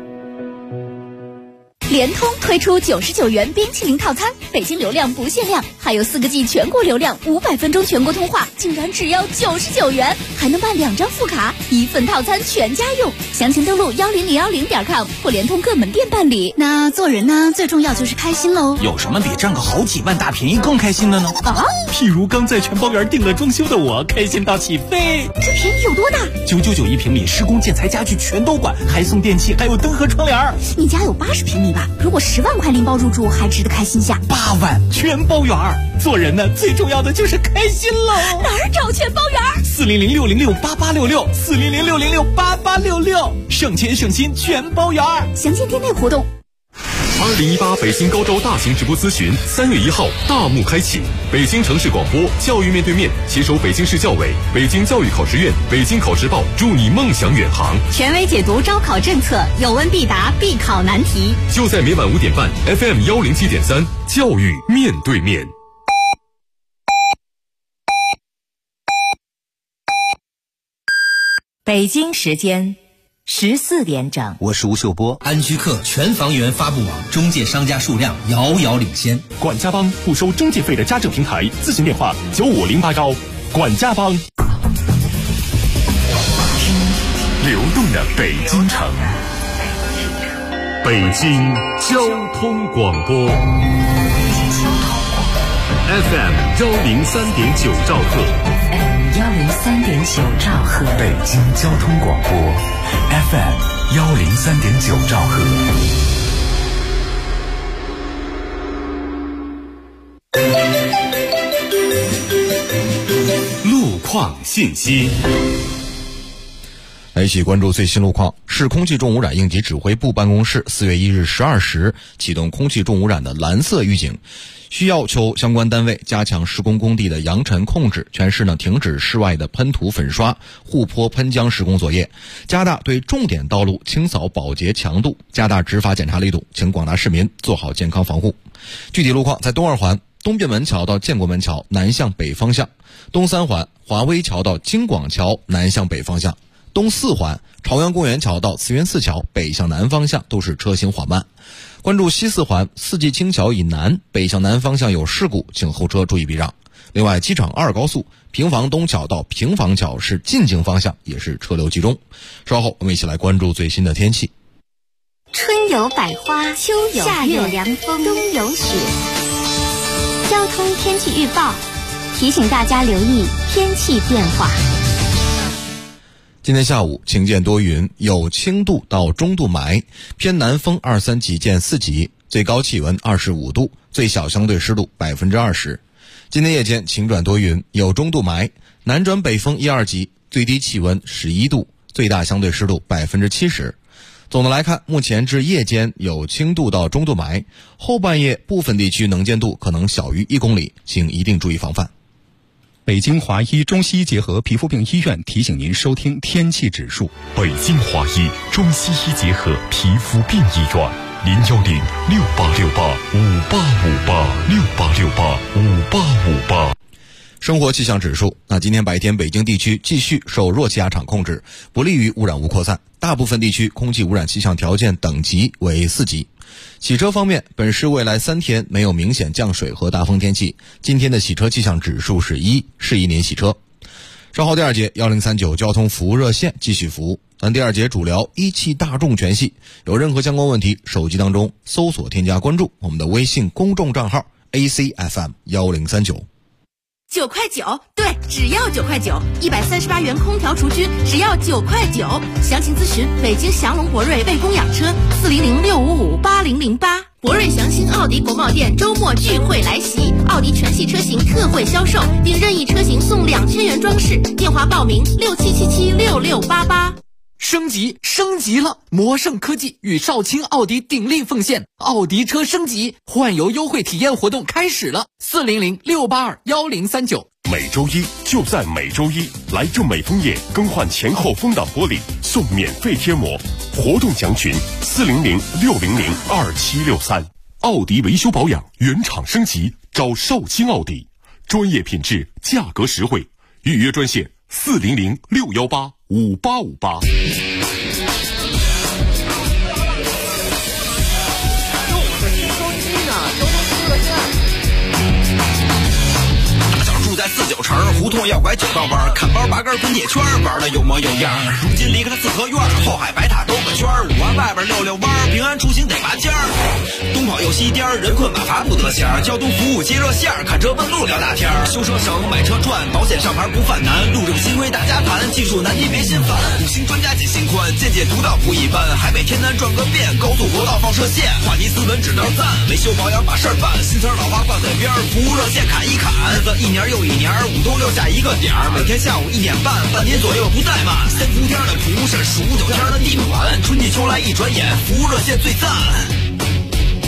联通推出99元冰淇淋套餐，北京流量不限量，还有4个G 全国流量，500分钟全国通话，竟然只要99元，还能办2张副卡，1份套餐全家用。详情登录10010.com或联通各门店办理。那做人呢，最重要就是开心喽。 有什么比占个好几万大便宜更开心的呢？ 啊， 譬如刚在全包园订了装修的我，开心到起飞。 这便宜有多大 ？999一平米，施工建材家具全都管，还送电器，还有灯和窗帘。 你家有80平米吧？如果10万块拎包入住，还值得开心下。 8万全包圆。 做人呢，最重要的就是开心喽。 哪儿找全包圆 ？400-606-8866，400-606-8866，省钱省心全包圆。 详见店内活动。 2018北京高招大型直播咨询3月1号大幕开启，北京城市广播教育面对面携手北京市教委、北京教育考试院、北京考试报，助你梦想远航， 权威解读招考政策，有问必答，必考难题。 就在每晚5点半 FM 107.3，教育面对面。 北京时间14点整， 我是吴秀波。安居客全房源发布网中介商家数量遥遥领先， 管家帮不收中介费的家政平台，咨询电话9508管家帮。听流动的北京城，北京交通广播 FM 103.9兆赫 103.9兆赫， 北京交通广播 FM 103.9兆赫。 路况信息。 来一起关注最新路况。市空气重污染应急指挥部办公室4月1日12时启动空气重污染的蓝色预警，需要求相关单位加强施工工地的扬尘控制，全市停止室外的喷涂粉刷、护坡喷浆施工作业，加大对重点道路清扫保洁强度，加大执法检查力度，请广大市民做好健康防护。具体路况在东二环东便门桥到建国门桥南向北方向，东三环华威桥到京广桥南向北方向，东四环朝阳公园桥到慈园寺桥北向南方向都是车行缓慢。关注西四环四季青桥以南北向南方向有事故，请后车注意避让。另外，机场2高速平房东桥到平房桥是进京方向也是车流集中。稍后我们一起来关注最新的天气。 春有百花，秋有夏有凉风，冬有雪。交通天气预报提醒大家留意天气变化。 今天下午晴间多云，有轻度到中度霾，偏南风2、3级见4级，最高气温25度，最小相对湿度20%。今天夜间晴转多云，有中度霾，南转北风1、2级，最低气温11度，最大相对湿度70%。总的来看，目前至夜间有轻度到中度霾，后半夜部分地区能见度可能小于1公里，请一定注意防范。 北京华医中西医结合皮肤病医院提醒您收听天气指数。 北京华医中西医结合皮肤病医院，01068685868586858。 生活气象指数，今天白天北京地区继续受弱气压场控制，不利于污染物扩散，大部分地区空气污染气象条件等级为4级。洗车方面，本市未来3天没有明显降水和大风天气，今天的洗车气象指数是1，适宜您洗车。稍后第2节1039交通服务热线继续服务，咱第2节主聊一汽大众全系，有任何相关问题，手机当中搜索添加关注我们的微信公众账号 ACFM1039。 9块9，对，只要9块9，138元空调除菌，只要9块9。详情咨询北京祥龙博瑞卫供养车40065580008。博瑞祥兴奥迪国贸店周末聚会来袭，奥迪全系车型特惠销售，并任意车型送2000元装饰。电话报名67776688。 升级了！魔盛科技与少卿奥迪鼎力奉献奥迪车升级换油优惠体验活动开始了，40068211039。 每周一就在每周一，来就美枫叶更换前后风挡玻璃送免费贴膜，活动详询40060027763。奥迪维修保养原厂升级找少卿奥迪，专业品质，价格实惠，预约专线40061858858。 在49城胡同要拐9道弯，看包拔根滚铁圈，玩的有模有样。如今离开了四合院，后海白塔兜个圈，5环外边溜溜弯，平安出行得拔尖儿。东跑又西颠，人困马乏不得闲，交通服务接热线，看车问路聊大天。修车省，买车赚，保险上牌不犯难，路政新规大家谈，技术难题别心烦。5星专家解心宽，见解独到不一般。海北天南转个遍，高速国道放射线，话题斯文只能赞，维修保养把事儿办，新词老话挂嘴边，服务热线砍一砍，一年又一年，5都留下一个点儿，每天下午1点半，半年左右不怠慢。3伏天的图是，15、9天的地暖，春季秋来一转眼，服务热线最赞。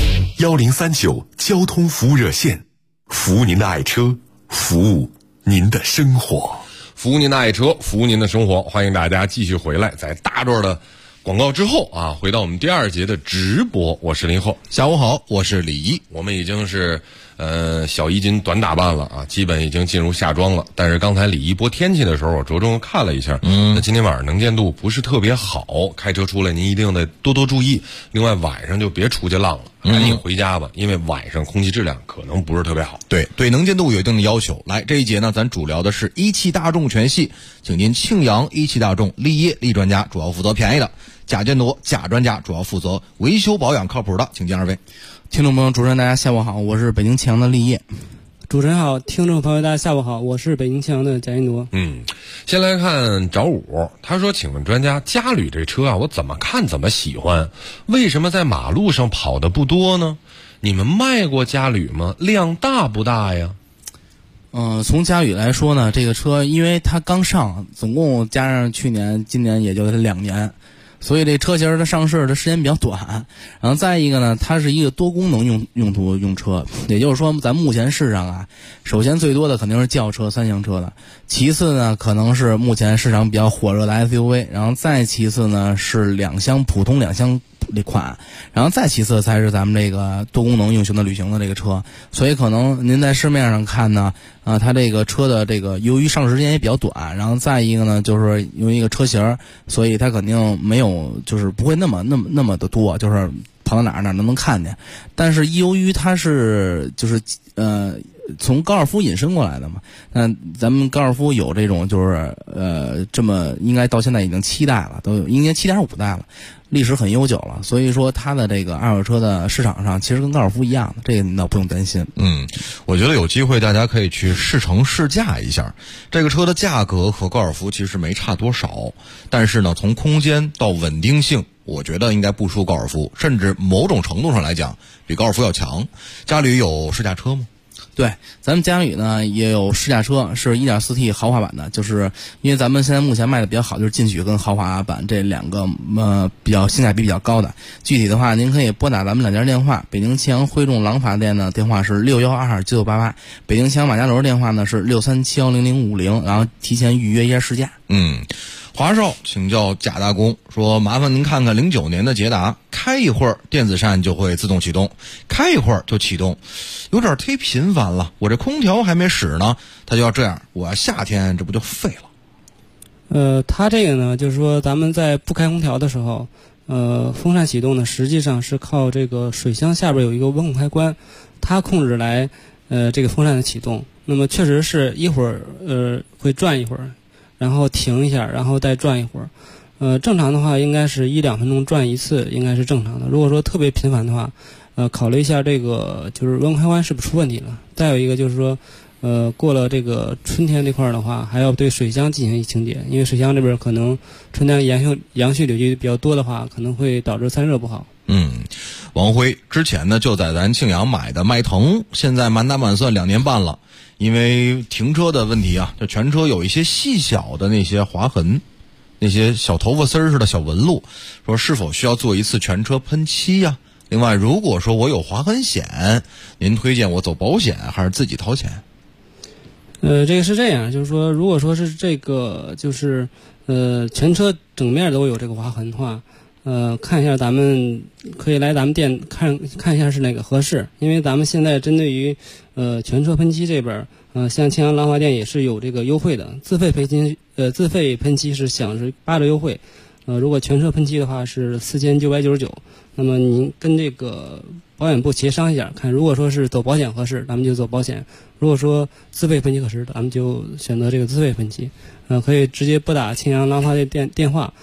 1039交通服务热线，服务您的爱车，服务您的生活， 服务您的爱车，服务您的生活。欢迎大家继续回来，在大段的广告之后啊，回到我们第2节的直播。我是林厚， 下午好，我是李一。 我们已经是小衣襟短打扮了啊，基本已经进入夏装了。但是刚才李一播天气的时候，我着重看了一下，那今天晚上能见度不是特别好，开车出来您一定得多多注意。另外晚上就别出去浪了，赶紧回家吧，因为晚上空气质量可能不是特别好。 对，能见度有一定的要求。来，这一节呢，咱主聊的是一汽大众全系，请您庆阳一汽大众立业立专家主要负责便宜的，贾建铎贾专家主要负责维修保养靠谱的，请见二位。 听众朋友，主持人大家下午好，我是北京庆阳的立业。 主持人好，听众朋友大家下午好，我是北京庆阳的贾建铎。 先来看找五，他说：“请问专家，嘉旅这车啊，我怎么看怎么喜欢，为什么在马路上跑的不多呢？你们卖过嘉旅吗？量大不大呀？” 从嘉旅来说呢，这个车因为它刚上，总共加上去年、今年也就2年。所以这车型的上市的时间比较短，然后再一个呢，它是一个多功能用途用车，也就是说咱目前市场啊，首先最多的肯定是轿车、3厢车的，其次呢可能是目前市场比较火热的 SUV， 然后再其次呢是普通2厢这款，然后再其次才是咱们这个多功能用型的旅行的这个车。所以可能您在市面上看呢，它这个车的这个由于上市时间也比较短，然后再一个呢就是由于一个车型，所以它肯定没有就是不会那么的多，就是跑到哪儿能看见。但是由于它是从高尔夫引申过来的嘛，那咱们高尔夫有这种就是这么应该到现在已经7代了，都有应该7.5代了，历史很悠久了，所以说它的这个二手车的市场上其实跟高尔夫一样的，这个你倒不用担心。 我觉得有机会大家可以去试乘试驾一下，这个车的价格和高尔夫其实没差多少，但是呢从空间到稳定性，我觉得应该不输高尔夫，甚至某种程度上来讲比高尔夫要强。嘉旅有试驾车吗？ 对，咱们嘉旅呢也有试驾车，是 1.4T 豪华版的，就是因为咱们现在目前卖的比较好，就是进取跟豪华版这2个比较性价比比较高的。具体的话您可以拨打咱们2家电话，北京庆阳汇众廊坊店的电话是61229988，北京庆阳马家楼电话呢是637100050，然后提前预约一下试驾。 华少请教贾大公说，麻烦您看看09年的捷达，开一会儿电子扇就会自动启动，开一会儿就启动，有点忒频繁了，我这空调还没使呢它就要这样，我夏天这不就废了。 它这个呢就是说咱们在不开空调的时候，风扇启动呢实际上是靠这个水箱下边有一个温控开关，它控制来这个风扇的启动。那么确实是一会儿会转一会儿，然后停一下，然后再转一会儿。正常的话应该是1-2分钟转一次，应该是正常的。如果说特别频繁的话，考虑一下这个就是温控开关是不是出问题了。再有一个就是说，过了这个春天这块的话，还要对水箱进行清洁，因为水箱这边可能春天阳絮柳絮比较多的话，可能会导致散热不好。 王辉之前呢就在咱庆阳买的迈腾，现在满打满算2年半了。因为停车的问题啊，这全车有一些细小的那些划痕，那些小头发丝似的小纹路，说是否需要做一次全车喷漆呀？另外，如果说我有划痕险，您推荐我走保险还是自己掏钱？ 这个是这样，就是说，如果说是这个就是全车整面都有这个划痕的话，看一下咱们可以来咱们店看一下是哪个合适，因为咱们现在针对于全车喷漆这边，像庆阳廊坊店也是有这个优惠的，自费喷漆是享受8折优惠，如果全车喷漆的话是4999，那么您跟这个保险部协商一下，看如果说是走保险合适，咱们就走保险；如果说自费喷漆合适，咱们就选择这个自费喷漆。可以直接拨打庆阳廊坊的电话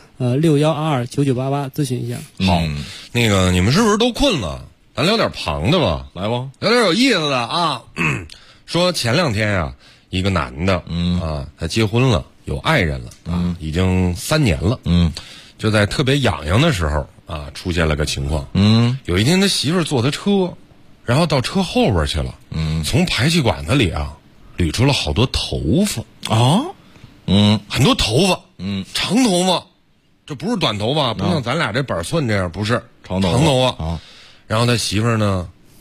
，61229988咨询一下。 好，那个你们是不是都困了？咱聊点旁的吧， 来吧， 聊点有意思的啊。说前2天啊，一个男的，他结婚了，有爱人了，已经3年了，就在特别痒痒的时候啊，出现了个情况，有一天他媳妇儿坐他车，然后到车后边去了，从排气管子里啊捋出了好多头发啊。很多头发，长头发，这不是短头发，不像咱俩这板寸这样，不是长头发啊。然后他媳妇儿呢，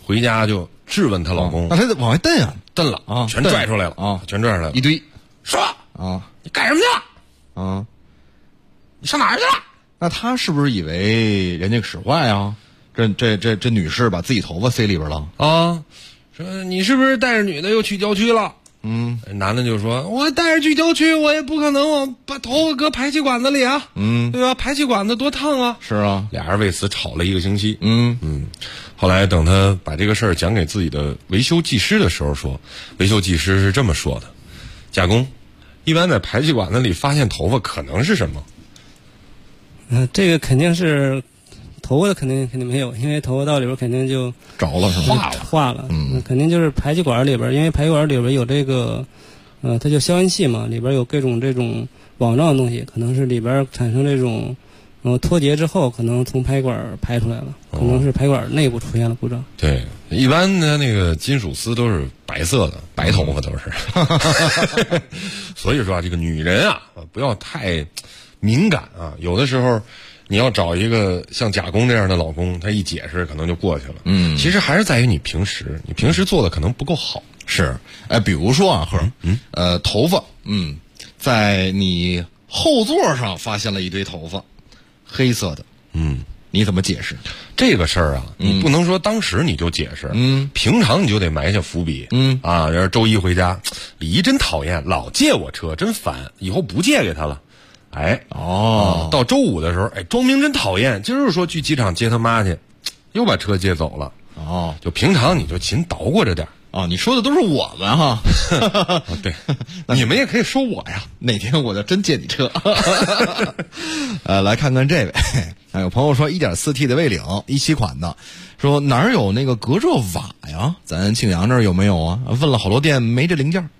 回家就质问她老公， 那她得往外蹬啊， 蹬了啊，全拽出来了啊， 全拽出来了， 一堆， 说啊， 你干什么去了？ 啊， 你上哪儿去了？ 那他是不是以为人家使坏啊？这女士把自己头发塞里边了啊，说你是不是带着女的又去郊区了？男的就说：“我带着去郊区，我也不可能我把头发搁排气管子里啊，对吧？排气管子多烫啊！” 是啊， 俩人为此吵了1个星期。后来等他把这个事儿讲给自己的维修技师的时候说，维修技师是这么说的：“贾工，一般在排气管子里发现头发可能是什么？” 这个肯定是头发肯定没有，因为头发到里边肯定就着了，是吧？ 化了，肯定就是排气管里边，因为排气管里边有这个，它叫消音器嘛，里边有各种这种网状的东西，可能是里边产生这种，脱节之后，可能从排气管排出来了，可能是排气管内部出现了故障。 对，一般的那个金属丝都是白色的，白头发都是。所以说啊，这个女人啊，不要太敏感啊，有的时候你要找一个像贾工这样的老公，他一解释可能就过去了。其实还是在于你平时做的可能不够好。 是，比如说啊，头发，在你后座上发现了一堆头发，黑色的，你怎么解释这个事儿啊？你不能说当时你就解释，平常你就得埋下伏笔，啊，要是周一回家，李姨真讨厌，老借我车，真烦，以后不借给他了。到周五的时候，庄明真讨厌，今儿说去机场接他妈去，又把车借走了。就平常你就勤捣鼓着点。 你说的都是我们哈。 对，你们也可以说我呀。 哪天我就真借你车。来看看这位，有朋友说 1.4T 的魏领17款的，说哪儿有那个隔热瓦呀？咱庆阳这儿有没有啊？问了好多店没这零件。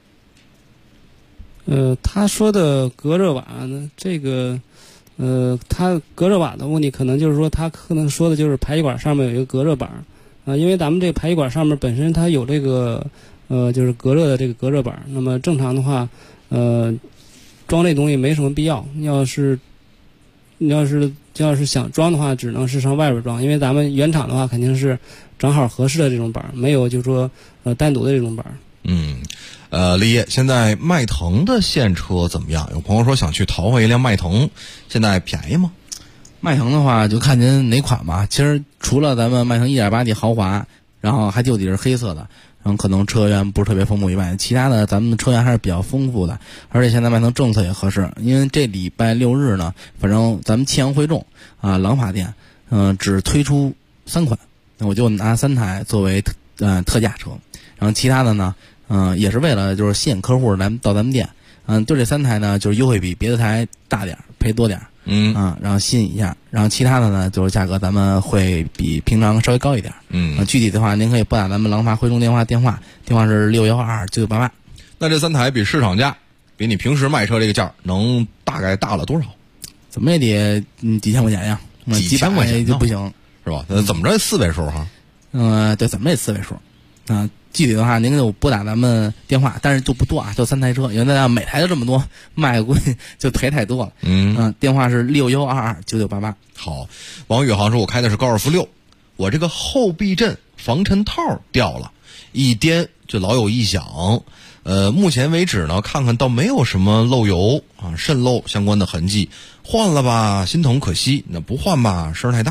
他说的隔热瓦呢，这个，他隔热瓦的问题可能就是说，他可能说的就是排气管上面有一个隔热板因为咱们这个排气管上面本身它有这个，就是隔热的这个隔热板，那么正常的话，装这东西没什么必要。要是想装的话，只能是上外边装，因为咱们原厂的话肯定是正好合适的这种板，没有就是说单独的这种板。 李爷，现在迈腾的现车怎么样？有朋友说想去淘换一辆迈腾，现在便宜吗？ 迈腾的话就看您哪款吧。其实除了咱们迈腾 1.8T 豪华，然后还就底是黑色的，然后可能车源不是特别丰富以外，其他的咱们的车源还是比较丰富的。而且现在迈腾政策也合适，因为这礼拜6日呢，反正咱们庆阳汇众廊坊店只推出3款，那我就拿3台作为特价车，然后其他的呢也是为了就是吸引客户到咱们店，就这3台呢就是优惠比别的台大点，赔多点，然后吸引一下，然后其他的呢就是价格咱们会比平常稍微高一点，具体的话您可以拨打咱们廊坊汇众电话是61229988。 那这3台比市场价，比你平时卖车这个价能大概大了多少？ 怎么也得几千块钱呀， 几千块钱就不行， 是吧？怎么着4位数哈？ 对，怎么也4位数具体的话您就拨打咱们电话，但是就不多就3台车，因为大家每台都这么多，卖估计就赔太多了。电话是61229988。 好，王宇航说我开的是高尔夫6，我这个后避震防尘套掉了，一颠就老有异响。目前为止呢，看看倒没有什么漏油渗漏相关的痕迹，换了吧心疼可惜，那不换吧声太大。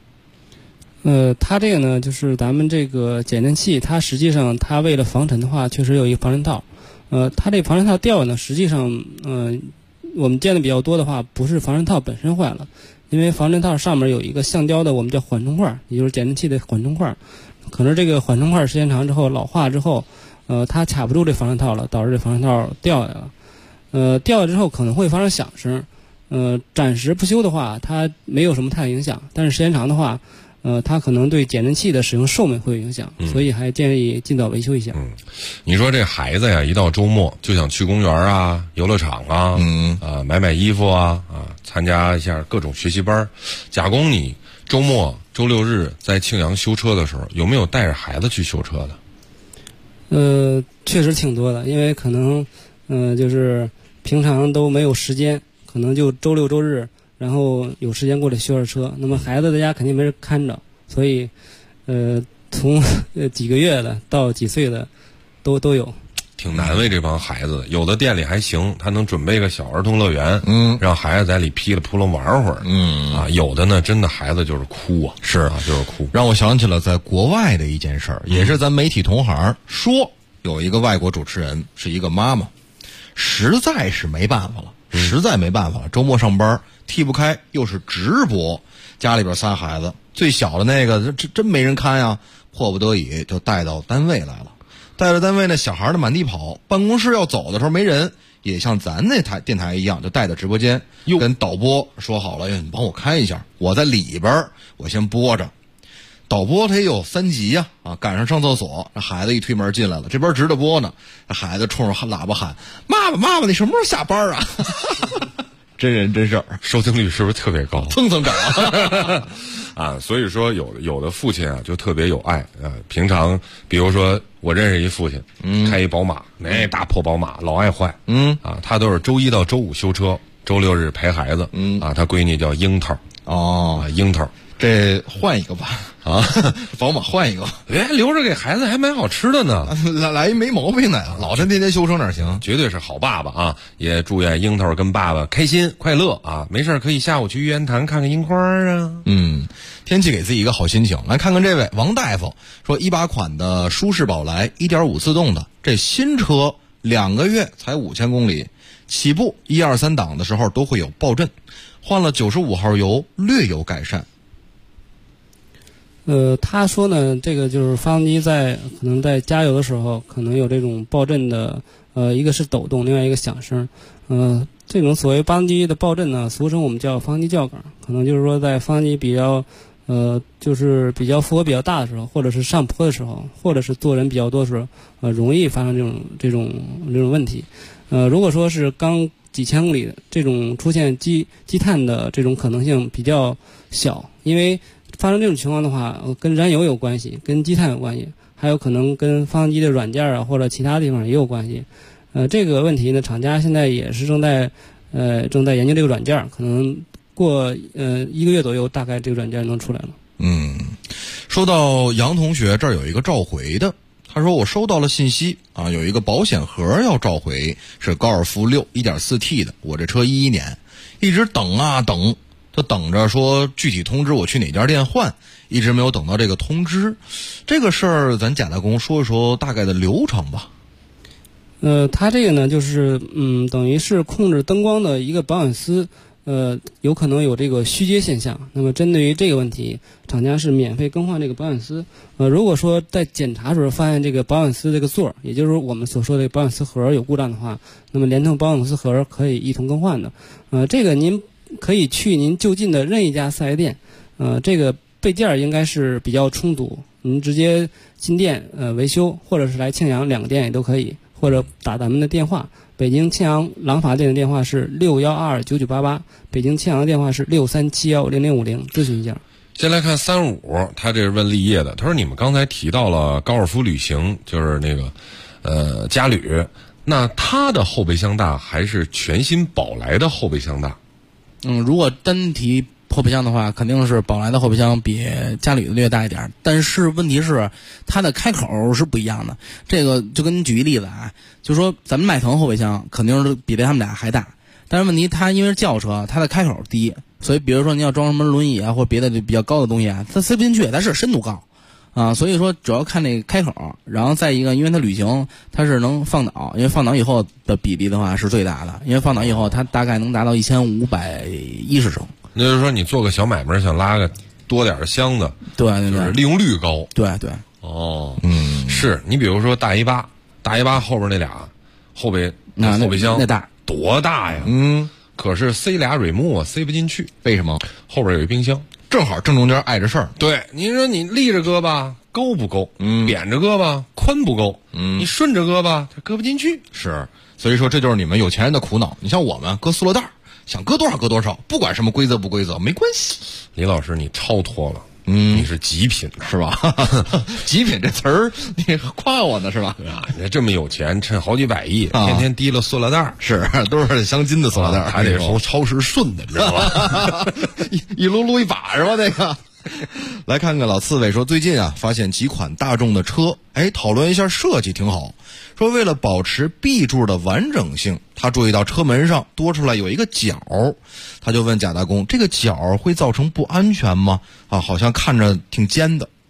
它这个呢，就是咱们这个减震器，它实际上它为了防尘的话，确实有一个防尘套。它这防尘套掉呢，实际上我们见的比较多的话，不是防尘套本身坏了，因为防尘套上面有一个橡胶的我们叫缓冲块，也就是减震器的缓冲块。可能这个缓冲块时间长之后老化之后，它卡不住这防尘套了，导致这防尘套掉下来了。掉下之后可能会发生响声。暂时不修的话，它没有什么太大影响，但是时间长的话。它可能对减震器的使用寿命会有影响，所以还建议尽早维修一下。 你说这孩子呀，一到周末就想去公园啊、游乐场啊，买衣服啊，参加一下各种学习班。贾工，你周末周6日在庆阳修车的时候，有没有带着孩子去修车的？确实挺多的，因为可能就是平常都没有时间，可能就周6周日。然后有时间过来修下车，那么孩子在家肯定没人看着，所以从几个月的到几岁的都有。 挺难为这帮孩子，有的店里还行，他能准备个小儿童乐园，让孩子在里噼里扑棱玩会儿，有的呢，真的孩子就是哭啊， 是啊， 就是哭。 让我想起了在国外的一件事儿，也是咱媒体同行说，有一个外国主持人是一个妈妈，实在没办法了，周末上班踢不开，又是直播，家里边仨孩子，最小的那个真没人看呀，迫不得已就带到单位来了。带着单位那小孩的满地跑，办公室要走的时候没人，也像咱那电台一样，就带到直播间，又跟导播说好了，你帮我看一下，我在里边，我先播着。导播他也有3级呀，赶上上厕所，那孩子一推门进来了，这边直着播呢，那孩子冲着喇叭喊：“妈妈，你什么时候下班啊？”真人真事儿， 收听率是不是特别高？ 蹭蹭涨啊！所以说有的父亲啊就特别有爱啊。平常比如说我认识一父亲，开一宝马，那大破宝马老爱坏，他都是周一到周五修车，周六日陪孩子，他闺女叫樱桃，樱桃。 这换一个吧，宝马换一个， 留着给孩子还买好吃的呢， 来没毛病的呀，老是天天修车哪行？ 绝对是好爸爸啊！也祝愿樱桃跟爸爸开心快乐啊！没事可以下午去玉渊潭看看樱花啊。 天气给自己一个好心情。来看看这位王大夫说，18款的舒适宝来 1.5 自动的，这新车2个月才5000公里，起步1、2、3档的时候都会有爆震，换了95号油略有改善。 他说呢，这个就是发动机可能在加油的时候，可能有这种爆震的，一个是抖动，另外一个响声。这种所谓发动机的爆震呢，俗称我们叫发动机叫杆，可能就是说在发动机比较，就是比较负荷比较大的时候，或者是上坡的时候，或者是坐人比较多的时候，容易发生这种问题。如果说是刚几千公里的这种出现积碳的这种可能性比较小，因为发生这种情况的话，跟燃油有关系，跟积碳有关系，还有可能跟发动机的软件啊或者其他地方也有关系。这个问题呢，厂家现在也是正在研究这个软件，可能过1个月左右，大概这个软件能出来了。 说到杨同学这儿有一个召回的，他说我收到了信息啊，有一个保险盒要召回，是高尔夫6 1.4T 的，我这车11年，一直等啊等。就等着说具体通知我去哪家店换，一直没有等到这个通知。这个事儿咱贾大工说一说大概的流程吧。 他这个呢就是等于是控制灯光的一个保险丝，有可能有这个虚接现象。那么针对于这个问题，厂家是免费更换这个保险丝。如果说在检查时候发现这个保险丝这个座，也就是我们所说的保险丝盒有故障的话，那么连同保险丝盒可以一同更换的。这个您可以去您就近的任意一家4S店，这个备件应该是比较充足，您直接进店维修，或者是来庆阳2个店也都可以，或者打咱们的电话。北京庆阳廊坊店的电话是61229988，北京庆阳的电话是63710050，咨询一下。 先来看35，他这是问立业的，他说你们刚才提到了高尔夫旅行，就是那个嘉旅，那它的后备箱大还是全新宝来的后备箱大？ 如果单提后备箱的话，肯定是宝来的后备箱比嘉旅的略大一点，但是问题是它的开口是不一样的。这个就跟你举一例子啊，就说咱们迈腾后备箱肯定是比他们俩还大，但是问题它因为是轿车，它的开口低，所以比如说你要装什么轮椅啊或别的比较高的东西啊，它塞不进去，它是深度高啊，所以说主要看那个开口，然后再一个，因为它旅行它是能放倒，因为放倒以后的比例的话是最大的，因为放倒以后它大概能达到1510升。 那就是说你做个小买卖想拉个多点的箱子， 对， 就是利用率高。 对。 是你比如说大1.8后边那俩后备箱那大多大呀？可是塞俩蕊木塞不进去， 为什么？ 后边有一冰箱。 正好正中间挨着事儿。 对，您说你立着搁吧，够不够？扁着搁吧，宽不够。你顺着搁吧，它搁不进去。 是，所以说这就是你们有钱人的苦恼。你像我们搁塑料袋，想搁多少搁多少，不管什么规则不规则，没关系。 李老师，你超脱了。你是极品是吧？极品这词儿你夸我呢是吧？ 啊，你这么有钱，趁好几百亿，天天提了塑料袋， 是都是镶金的塑料袋， 还得从超市顺的，知道吧？ 一撸一把是吧？那个来看看老刺猬说，最近啊发现几款大众的车，讨论一下设计挺好。说为了保持 B 柱的完整性，他注意到车门上多出来有一个角，他就问贾大工，这个角会造成不安全吗？好像看着挺尖的。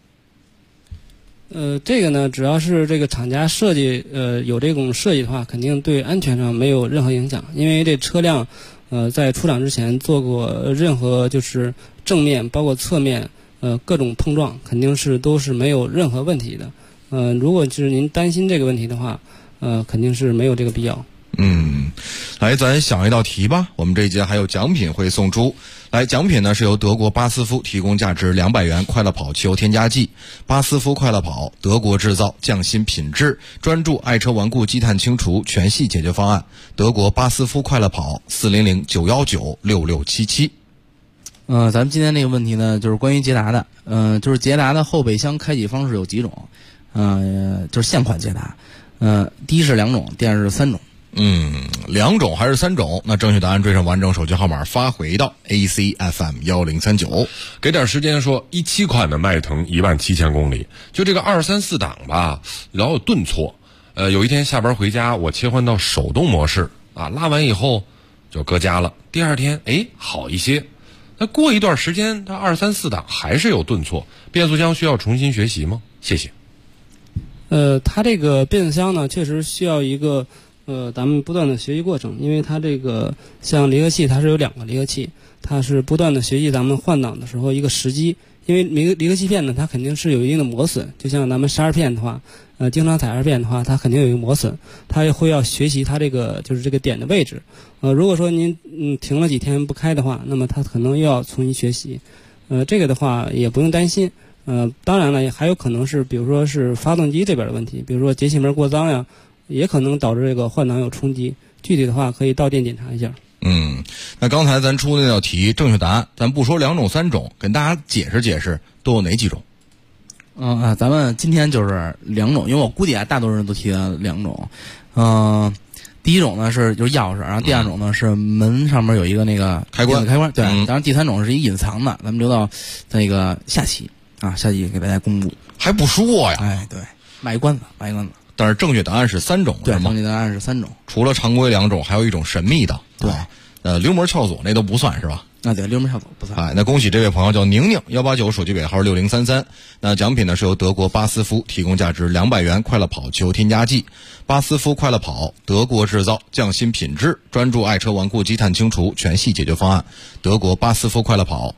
这个呢，只要是这个厂家设计有这种设计的话，肯定对安全上没有任何影响，因为这车辆在出厂之前做过任何就是正面包括侧面各种碰撞，肯定是都是没有任何问题的。如果是您担心这个问题的话，肯定是没有这个必要。 来，咱想一道题吧。我们这一节还有奖品会送出。来，奖品呢是由德国巴斯夫提供价值200元快乐跑汽油添加剂。巴斯夫快乐跑，德国制造，匠心品质，专注爱车顽固积碳清除全系解决方案。德国巴斯夫快乐跑，400-919-6677。 咱们今天这个问题呢，就是关于捷达的。就是捷达的后备箱开启方式有几种？就是现款捷达。第一是2种，第二是3种。 2种还是3种？那正确答案追上完整手机号码发回到 ACFM1039。 给点时间说，17款的迈腾17000公里，就这个2、3、4档吧，老有顿挫。有一天下班回家，我切换到手动模式啊，拉完以后就搁家了。第二天好一些。那过一段时间，它2、3、4档还是有顿挫，变速箱需要重新学习吗？谢谢。 它这个变速箱呢，确实需要一个咱们不断的学习过程，因为它这个像离合器，它是有2个离合器，它是不断的学习咱们换挡的时候一个时机。因为离合器片呢，它肯定是有一定的磨损，就像咱们12片的话，经常踩12片的话，它肯定有一个磨损，它也会要学习它这个就是这个点的位置。如果说您停了几天不开的话，那么它可能又要重新学习。这个的话也不用担心。当然了，还有可能是比如说是发动机这边的问题，比如说节气门过脏呀，也可能导致这个换挡有冲击。具体的话可以到店检查一下。 那刚才咱出的那道题正确答案，咱不说2种3种，跟大家解释解释都有哪几种？ 咱们今天就是2种，因为我估计大多数人都提了2种。第一种呢就是钥匙，然后第二种呢是门上面有一个那个开关， 对。当然第3种是一隐藏的，咱们留到那个下期给大家公布。 还不说呀？对，卖关子。 但是正确答案是3种， 对，正确答案是3种。 除了常规2种，还有一种神秘的。 对， 溜门撬锁那都不算是吧？ 对，溜门撬锁不算。 那恭喜这位朋友叫宁宁189，手机尾号6033。那奖品呢是由德国巴斯夫提供价值200元快乐跑汽油添加剂。巴斯夫快乐跑，德国制造，匠心品质，专注爱车顽固积碳清除全系解决方案。德国巴斯夫快乐跑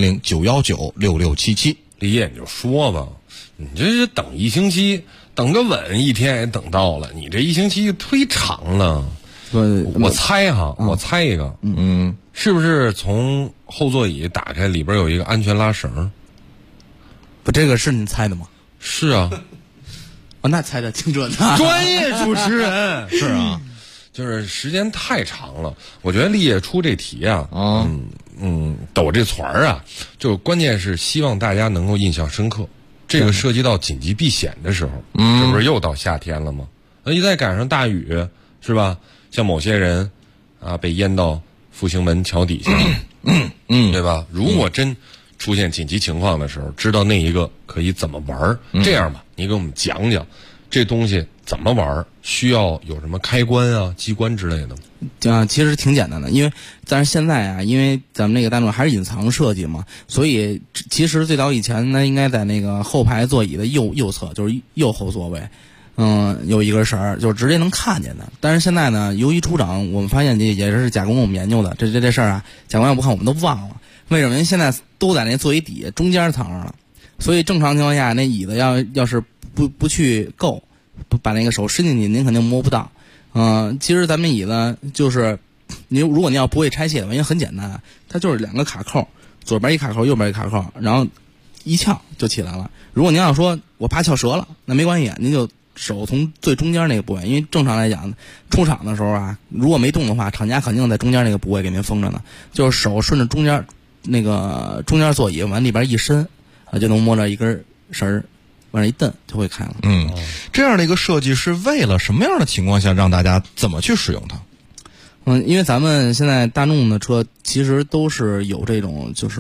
，400-919-6677。 李烨，你就说吧，你这是等1星期，等个稳1天也等到了，你这1星期忒长了。我猜一个，是不是从后座椅打开里边有一个安全拉绳？ 不，这个是你猜的吗？ 是啊。 那猜的挺准的。 专业主持人。是啊，就是时间太长了。我觉得立业出这题啊，抖这团儿啊，就关键是希望大家能够印象深刻。这个涉及到紧急避险的时候，这不是又到夏天了吗？那一再赶上大雨，是吧？像某些人被淹到复兴门桥底下了，对吧？如果真出现紧急情况的时候，知道那一个可以怎么玩。这样吧，你给我们讲讲这东西怎么玩，需要有什么开关啊、机关之类的吗？ 其实挺简单的，但是现在因为咱们那个大众还是隐藏设计嘛，所以其实最早以前呢，应该在那个后排座椅的右侧，就是右后座位，有一根绳儿，就是直接能看见的。但是现在呢，由于出厂，我们发现也是甲工我们研究的，这事儿甲工要不看我们都忘了。为什么？因为现在都在那座椅底下中间藏上了，所以正常情况下，那椅子要是不去够，不把那个手伸进去，您肯定摸不到。其实咱们椅子就是如果您要不会拆卸的话，因为很简单，它就是2个卡扣，左边一卡扣，右边一卡扣，然后一翘就起来了。如果您要说我怕翘折了，那没关系，您就手从最中间那个部位，因为正常来讲，出厂的时候如果没动的话，厂家肯定在中间那个部位给您封着呢，就是手顺着中间那个中间座椅往里边一伸，就能摸着一根绳儿，往上一蹬就会开了。 这样的一个设计是为了什么样的情况下让大家怎么去使用它？ 因为咱们现在大众的车其实都是有这种就是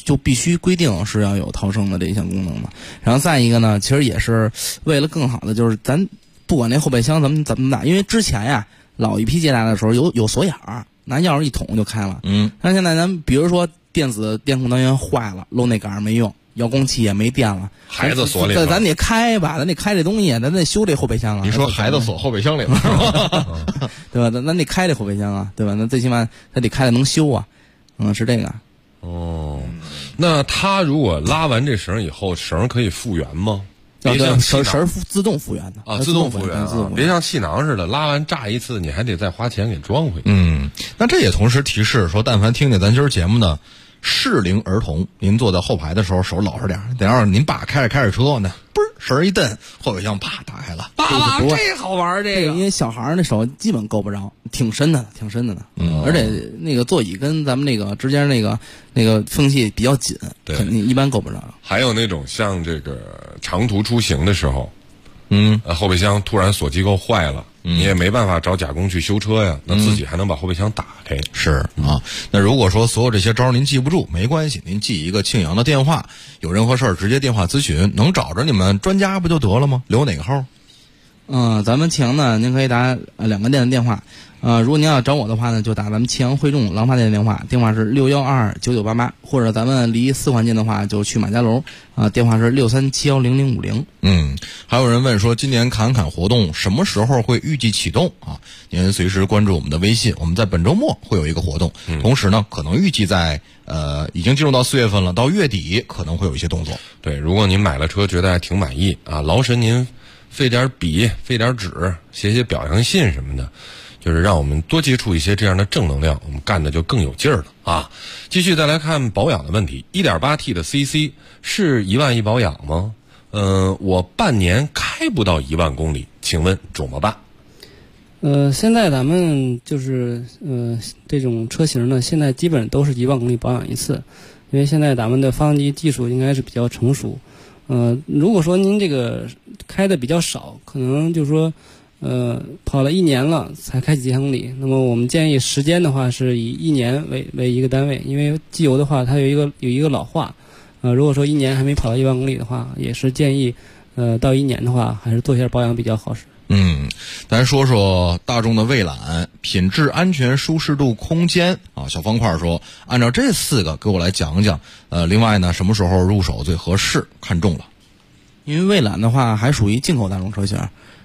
就必须规定是要有逃生的这一项功能嘛。然后再一个呢，其实也是为了更好的，就是咱不管那后备箱怎么打，因为之前呀老一批捷达的时候有锁眼儿，拿钥匙一捅就开了。但现在咱比如说电子电控单元坏了，漏内杆没用，遥控器也没电了， 孩子锁里了， 咱得开吧，咱得开这东西，咱得修这后备箱啊。 你说孩子锁后备箱里了是吧？ 对吧？咱得开这后备箱啊，对吧？那最起码他得开了能修啊。是这个。 那他如果拉完这绳以后，绳可以复原吗？别像绳自动复原的啊，自动复原，别像气囊似的，拉完炸一次，你还得再花钱给装回去。 那这也同时提示说，但凡听见咱今儿节目的适龄儿童，您坐在后排的时候手老实点，等要是您爸开着车呢，嘣绳一蹬，后备箱啪打开了。爸爸，这好玩这个， 因为小孩那手基本够不着，挺深的呢。而且那个座椅跟咱们那个之间那个缝隙比较紧，肯定一般够不着。 还有那种像这个长途出行的时候，后备箱突然锁机构坏了，你也没办法找假工去修车呀，那自己还能把后备箱打开。 是啊，那如果说所有这些招您记不住，没关系，您记一个庆阳的电话，有任何事儿直接电话咨询，能找着你们专家不就得了吗？留哪个号？ 咱们庆阳呢，您可以打2个店的电话。如果您要找我的话呢，就打咱们庆阳汇众廊坊店的电话，电话是61229988，或者咱们离4环近的话，就去马家楼，电话是63710050。 还有人问说，今年侃侃活动什么时候会预计启动啊？您随时关注我们的微信，我们在本周末会有一个活动，同时呢，可能预计在已经进入到4月份了，到月底可能会有一些动作。 对，如果您买了车觉得还挺满意啊，劳神您费点笔，费点纸，写表扬信什么的。就是让我们多接触一些这样的正能量，我们干的就更有劲儿了啊！继续再来看保养的问题。1.8T 的 CC 是1万一保养吗？我半年开不到1万公里，请问怎么办？ 现在咱们就是这种车型呢，现在基本都是1万公里保养一次，因为现在咱们的发动机技术应该是比较成熟。如果说您这个开的比较少，可能就是说跑了1年了才开几千公里，那么我们建议时间的话是以1年为一个单位，因为机油的话它有一个老化，如果说1年还没跑到1万公里的话，也是建议到1年的话还是做一下保养比较好使。 咱说说大众的蔚揽，品质、安全、舒适度、空间啊。小方块说，按照这4个给我来讲讲。另外呢，什么时候入手最合适？看中了， 因为蔚揽的话还属于进口大众车型。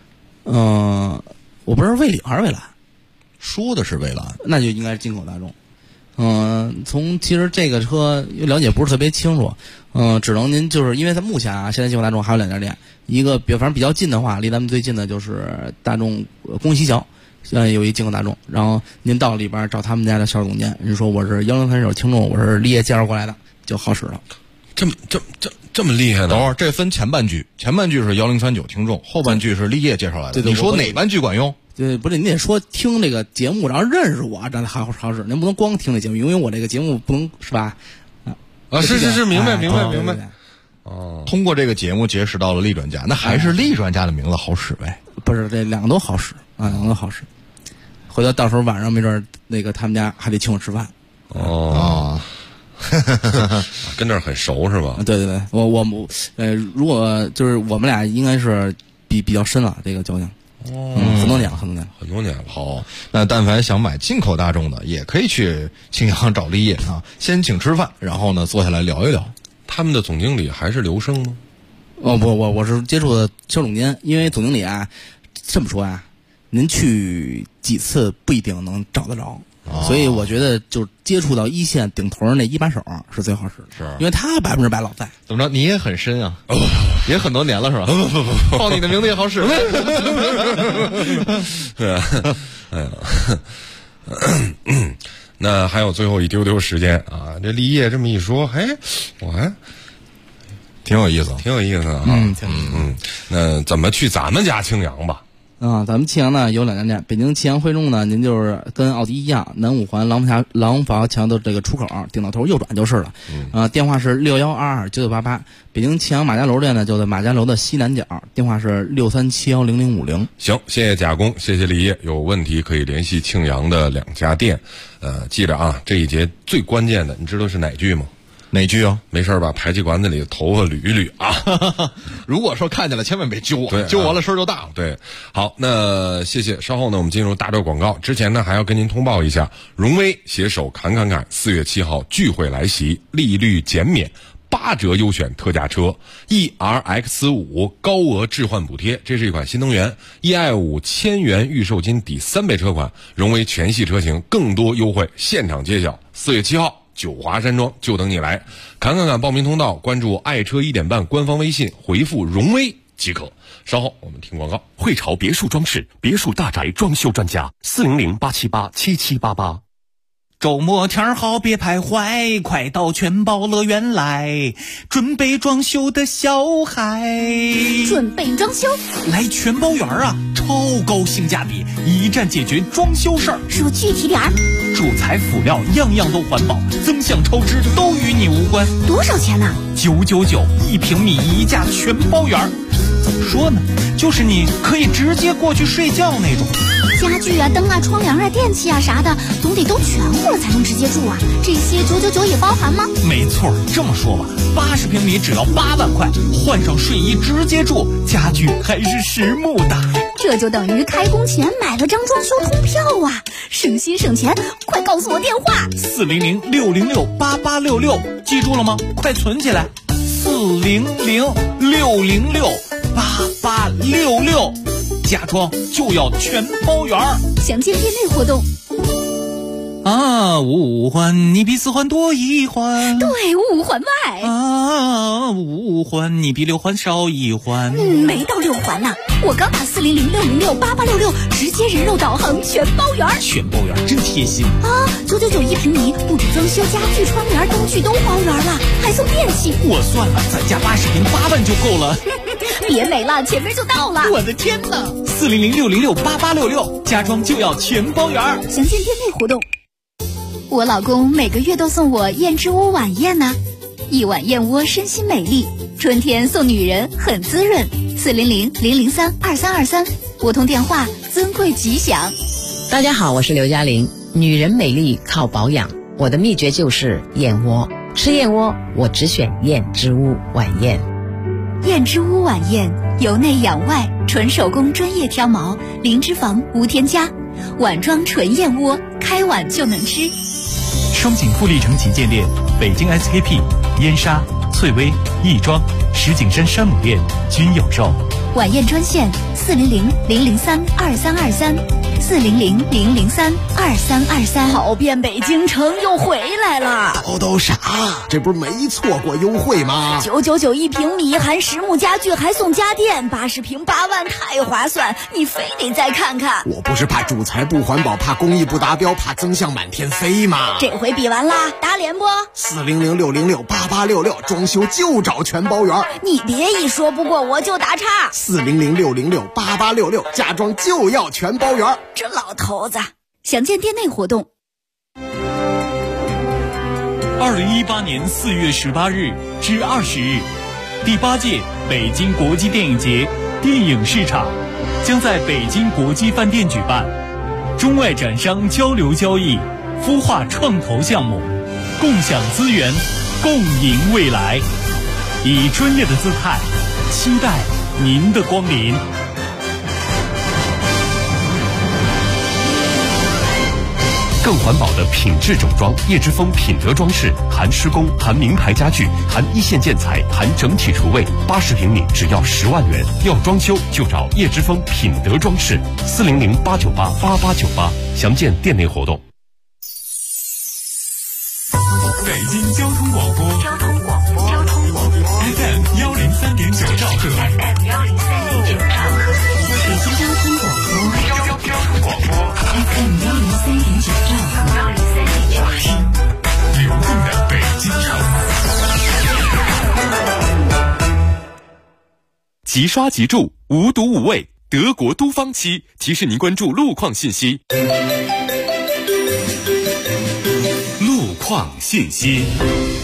我不知道蔚领还是蔚揽， 说的是蔚揽， 那就应该是进口大众。其实这个车了解不是特别清楚，只能您就是因为它目前现在进口大众还有2家店，一个反正比较近的话，离咱们最近的就是大众宫西桥，有一进口大众，然后您到里边找他们家的销售总监，人说我是1039听众，我是立业介绍过来的，就好使了。 这么厉害的？ 等会儿这分前半句是1039听众，后半句是立业介绍来的。你说哪半句管用？ 对，不是你得说听这个节目，然后认识我，这样好使。您不能光听这节目，因为我这个节目不能是吧？ 是，明白。 通过这个节目结识到了厉专家，那还是厉专家的名字好使呗？ 不是，这2个都好使啊，2个都好使。回头到时候晚上没准他们家还得请我吃饭。 跟那儿很熟是吧？ 对，如果就是我们俩应该是比较深了这个交情。很多年了。 好，那但凡想买进口大众的，也可以去庆阳找立业啊，先请吃饭，然后呢坐下来聊一聊。 他们的总经理还是刘生吗？ 我是接触的销售总监，因为总经理这么说您去几次不一定能找得着。所以我觉得就接触到一线顶头那一把手是最好使的， 是因为他100%老在。 怎么着？你也很深啊？也很多年了是吧？不，报你的名字也好使。 对啊，哎呀，那还有最后一丢丢时间啊！这立业这么一说，我还挺有意思啊。那怎么去咱们家庆阳吧？ 咱们庆阳呢有2家店，北京庆阳汇众呢，您就是跟奥迪一样，南5环廊坊桥的这个出口顶到头右转就是了。电话是61229988。北京庆阳马家楼店呢就在马家楼的西南角，电话是63710050。 行，谢谢贾工，谢谢立业。有问题可以联系庆阳的2家店。记着啊，这一节最关键的，你知道是哪句吗？ 哪句啊？ 没事把排气管子里的头发捋一捋啊。 如果说看见了，千万别揪我，揪完了事儿就大了。 对，好，那谢谢。稍后呢，我们进入大段广告之前呢，还要跟您通报一下，荣威携手侃4月7号聚会来袭，利率减免。8折优选特价车 ERX5 高额置换补贴，这是一款新能源 EI5 1000元预售金抵3倍车款，荣威全系车型更多优惠现场揭晓。4月7号九华山庄就等你来。侃报名通道关注爱车1点半官方微信，回复荣威即可。稍后我们听广告。 汇潮别墅装饰，别墅大宅装修专家，400-878-7788。 周末天好别徘徊，快到全宝乐园来，准备装修的小孩。 准备装修？ 来全宝园啊，超高性价比，一站解决装修事儿。 说具体点儿。 主材辅料样样都环保，增项超支都与你无关。 多少钱呢 ？999，1平米1价全包园。怎么说呢？就是你可以直接过去睡觉那种。 家具啊、灯啊、窗帘啊、电器啊啥的，总得都全乎了才能直接住啊。这些999也包含吗？ 没错，这么说吧，80平米只要8万块，换上睡衣直接住，家具还是实木的。 这就等于开工前买了张装修通票啊，省心省钱。快告诉我电话 ：400-606-8866，记住了吗？快存起来，400-606-8866，家装就要全包圆。 详见店内活动。 啊，五环你比4环多1环， 对，5环外。 啊，5环你比6环少1环。 没到6环呢，我刚打400-606-8866，直接人肉导航全包圆。 全包圆真贴心啊！9991平米，不止装修家具、窗帘、灯具都包圆了，还送电器。 我算了，咱家80平8万就够了。 别美了，前面就到了。 我的天哪！400-606-8866，家装就要全包圆。 详见店内活动。我老公每个月都送我燕之屋晚宴呢，一碗燕窝身心美丽，春天送女人很滋润。400-003-2323，拨通电话，尊贵吉祥。 大家好，我是刘嘉玲。女人美丽靠保养，我的秘诀就是燕窝。吃燕窝，我只选燕之屋晚宴。 燕之屋晚宴，由内养外，纯手工专业挑毛，零脂肪无添加，碗装纯燕窝，开碗就能吃。 双井富力城旗舰店、北京 SKP、燕莎、翠微、亦庄、石景山山姆店均有售。 晚宴专线400-003-2323，400-003-2323。跑遍北京城又回来了。 都傻，这不是没错过优惠吗 ？9991平米，含实木家具，还送家电，80平8万，太划算！你非得再看看。 我不是怕主材不环保，怕工艺不达标，怕增项满天飞吗？ 这回比完啦，打脸不 ？400-606-8866，装修就找全包圆。 你别一说不过我就打岔。 400-606-8866，家装就要全包圆。 这老头子，详见店内活动。 2018年4月18日至20日，第8届北京国际电影节电影市场将在北京国际饭店举办，中外展商交流交易，孵化创投项目，共享资源，共赢未来。以专业的姿态，期待您的光临。 更环保的品质整装，叶之峰品德装饰，含施工，含名牌家具，含一线建材，含整体厨卫，80平米只要10万元。要装修就找叶之峰品德装饰，400-898-8898，详见店内活动。 北京交通广播FM 103.9兆赫， 北京交通广播 FM 103.9兆赫， 流动的北京城。 即刷即住，无毒无味，德国都方漆提示您关注路况信息。 路况信息。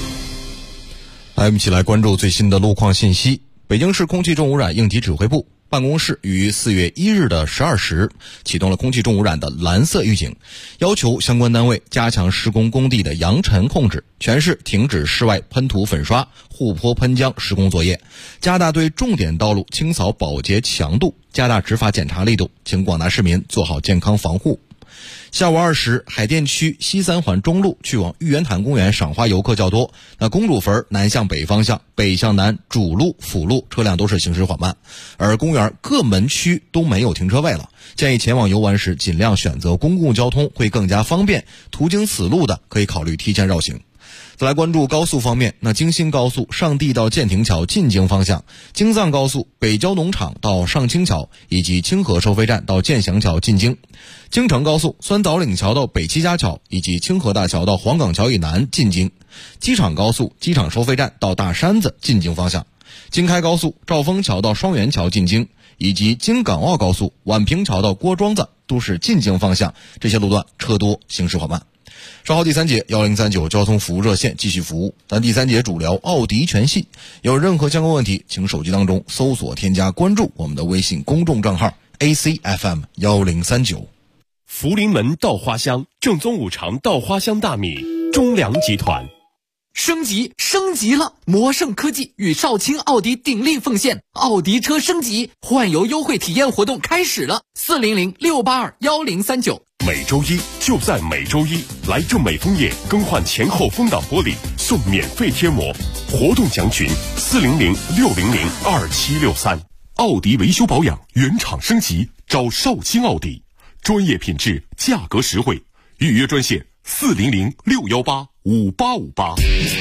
来，我们一起来关注最新的路况信息。北京市空气重污染应急指挥部办公室于4月1日的12时启动了空气重污染的蓝色预警，要求相关单位加强施工工地的扬尘控制，全市停止室外喷涂粉刷、护坡喷浆施工作业，加大对重点道路清扫保洁强度，加大执法检查力度，请广大市民做好健康防护。下午2时，海淀区西三环中路去往玉渊潭公园赏花游客较多。那公主坟南向北方向、北向南主路、辅路车辆都是行驶缓慢，而公园各门区都没有停车位了。建议前往游玩时尽量选择公共交通，会更加方便。途经此路的可以考虑提前绕行。再来关注高速方面，那京新高速上地到建亭桥进京方向，京藏高速北郊农场到上清桥以及清河收费站到建祥桥进京，京承高速酸枣岭桥到北七家桥以及清河大桥到黄岗桥以南进京，机场高速机场收费站到大山子进京方向，京开高速兆丰桥到双元桥进京，以及京港澳高速宛平桥到郭庄子都是进京方向，这些路段车多，行驶缓慢。稍后第3节1039交通服务热线继续服务，咱第3节主聊奥迪全系。有任何相关问题，请手机当中搜索添加关注我们的微信公众账号 ACFM1039。 福临门稻花香，正宗五常稻花香大米，中粮集团。 升级了！魔盛科技与少卿奥迪鼎力奉献奥迪车升级换油优惠体验活动开始了，400-682-1039。 每周一就在每周一，来正美枫叶更换前后风挡玻璃送免费贴膜，活动详询400-600-2763。奥迪维修保养原厂升级，找少卿奥迪，专业品质，价格实惠，预约专线400-618-5858。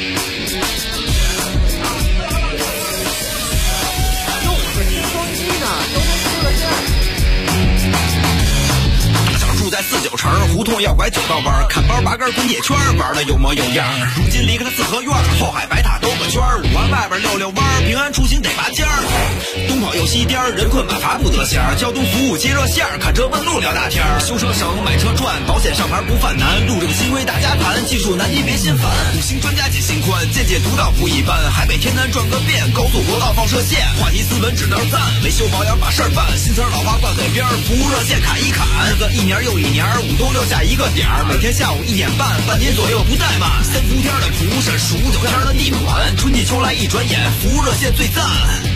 住在49城胡同要拐9道弯，看包拔根滚铁圈，玩的有模有样。如今离开了四合院，后海白塔兜个圈，5环外边溜溜弯，平安出行得拔尖儿。东跑又西颠，人困马乏不得闲，交通服务接热线，看车问路聊大天。修车省，买车赚，保险上牌不犯难，路政新规大家谈，技术难题别心烦。5星专家解心宽，见解独到不一般，海北天南转个遍，高速国道放射线，话题斯文只能赞，维修保养把事儿办，新词老话挂嘴边，服务热线砍一砍，日子一年又一年，5东6下一个点儿，每天下午1点半，半年左右不怠慢。3伏天的图是数9天的地款，春季秋来一转眼，服务热线最赞。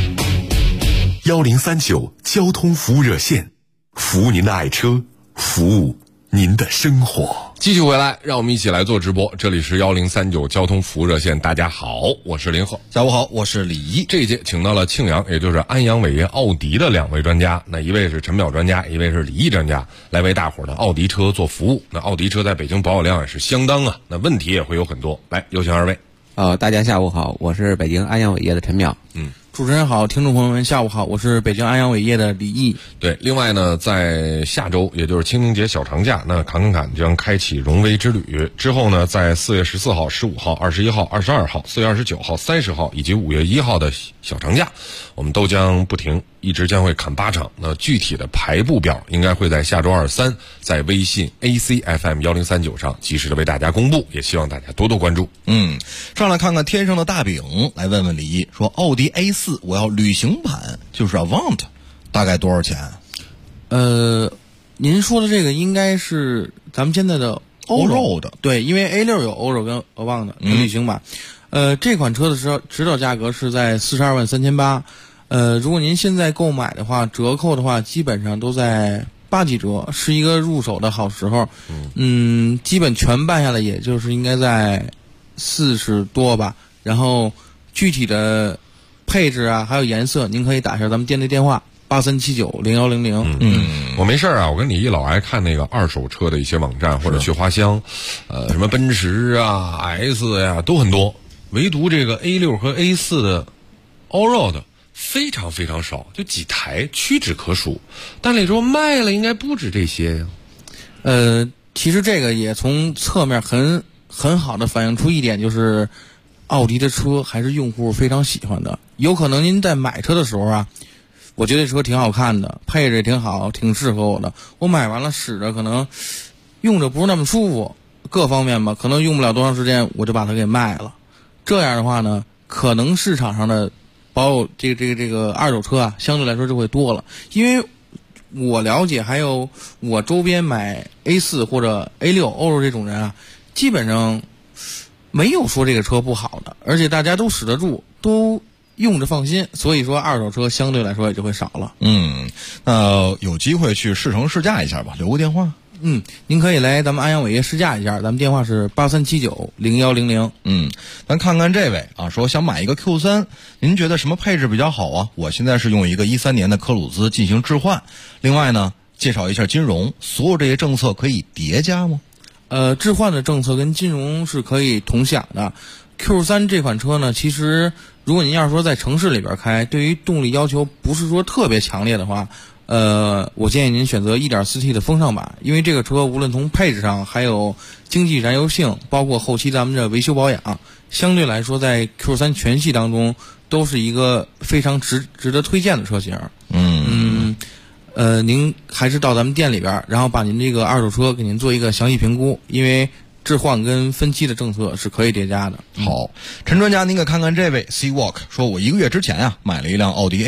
1039交通服务热线，服务您的爱车，服务您的生活。 继续回来，让我们一起来做直播。这里是1039交通服务热线，大家好，我是林鹤。 下午好，我是李毅。 这一节请到了庆阳，也就是安阳伟业奥迪的2位专家，那一位是陈淼专家，一位是李毅专家，来为大伙儿的奥迪车做服务。那奥迪车在北京保有量也是相当啊，那问题也会有很多。来，有请2位。 大家下午好，我是北京安阳伟业的陈淼。 主持人好，听众朋友们下午好，我是北京安阳伟业的李毅。 对，另外呢，在下周也就是清明节小长假，那侃侃侃将开启荣威之旅。之后呢，在4月14号、15号、21号、22号、4月29号、30号以及5月1号的小长假，我们都将不停，一直将会侃8场。那具体的排布表应该会在下周2、3在微信 ACFM1039上及时的为大家公布，也希望大家多多关注。 上来看看天上的大饼，来问问李毅，说奥迪 A4我要旅行版，就是 Avant， 大概多少钱？ 您说的这个应该是咱们现在的欧洲的，对，因为 A6 有欧洲跟 Avant 的旅行版。这款车的指导价格是在42.38万。如果您现在购买的话，折扣的话基本上都在8几折，是一个入手的好时候。基本全办下来也就是应该在40多吧。然后具体的配置啊，还有颜色，您可以打一下咱们店内电话83790100。 我没事啊，我跟李毅老爱看那个二手车的一些网站或者去花乡，什么奔驰啊、S 呀都很多，唯独这个 A6 和 A4 的 Allroad 非常非常少，就几台，屈指可数。但你说卖了应该不止这些呀。 其实这个也从侧面很好的反映出一点，就是奥迪的车还是用户非常喜欢的。有可能您在买车的时候啊，我觉得这车挺好看的，配置也挺好，挺适合我的。我买完了使着可能用着不是那么舒服，各方面吧，可能用不了多长时间我就把它给卖了。这样的话呢，可能市场上的保有这个二手车啊，相对来说就会多了。因为我了解，还有我周边买 A4 或者 A6 欧洲这种人啊，基本上没有说这个车不好的，而且大家都使得住，都用着放心，所以说二手车相对来说也就会少了。 那有机会去试乘试驾一下吧，留个电话。 您可以来咱们安阳伟业试驾一下，咱们电话是83790100。 咱看看这位啊，说想买一个 Q3，您觉得什么配置比较好啊？我现在是用一个13年的科鲁兹进行置换，另外呢，介绍一下金融，所有这些政策可以叠加吗？ 置换的政策跟金融是可以同享的。Q3 这款车呢，其实如果您要是说在城市里边开，对于动力要求不是说特别强烈的话，我建议您选择 1.4T 的风尚版，因为这个车无论从配置上，还有经济燃油性，包括后期咱们的维修保养，相对来说在 Q3 全系当中都是一个非常值得推荐的车型。您还是到咱们店里边，然后把您这个二手车给您做一个详细评估，因为置换跟分期的政策是可以叠加的。 好，陈专家，您可看看这位 C Walk 说，我1个月之前啊买了一辆奥迪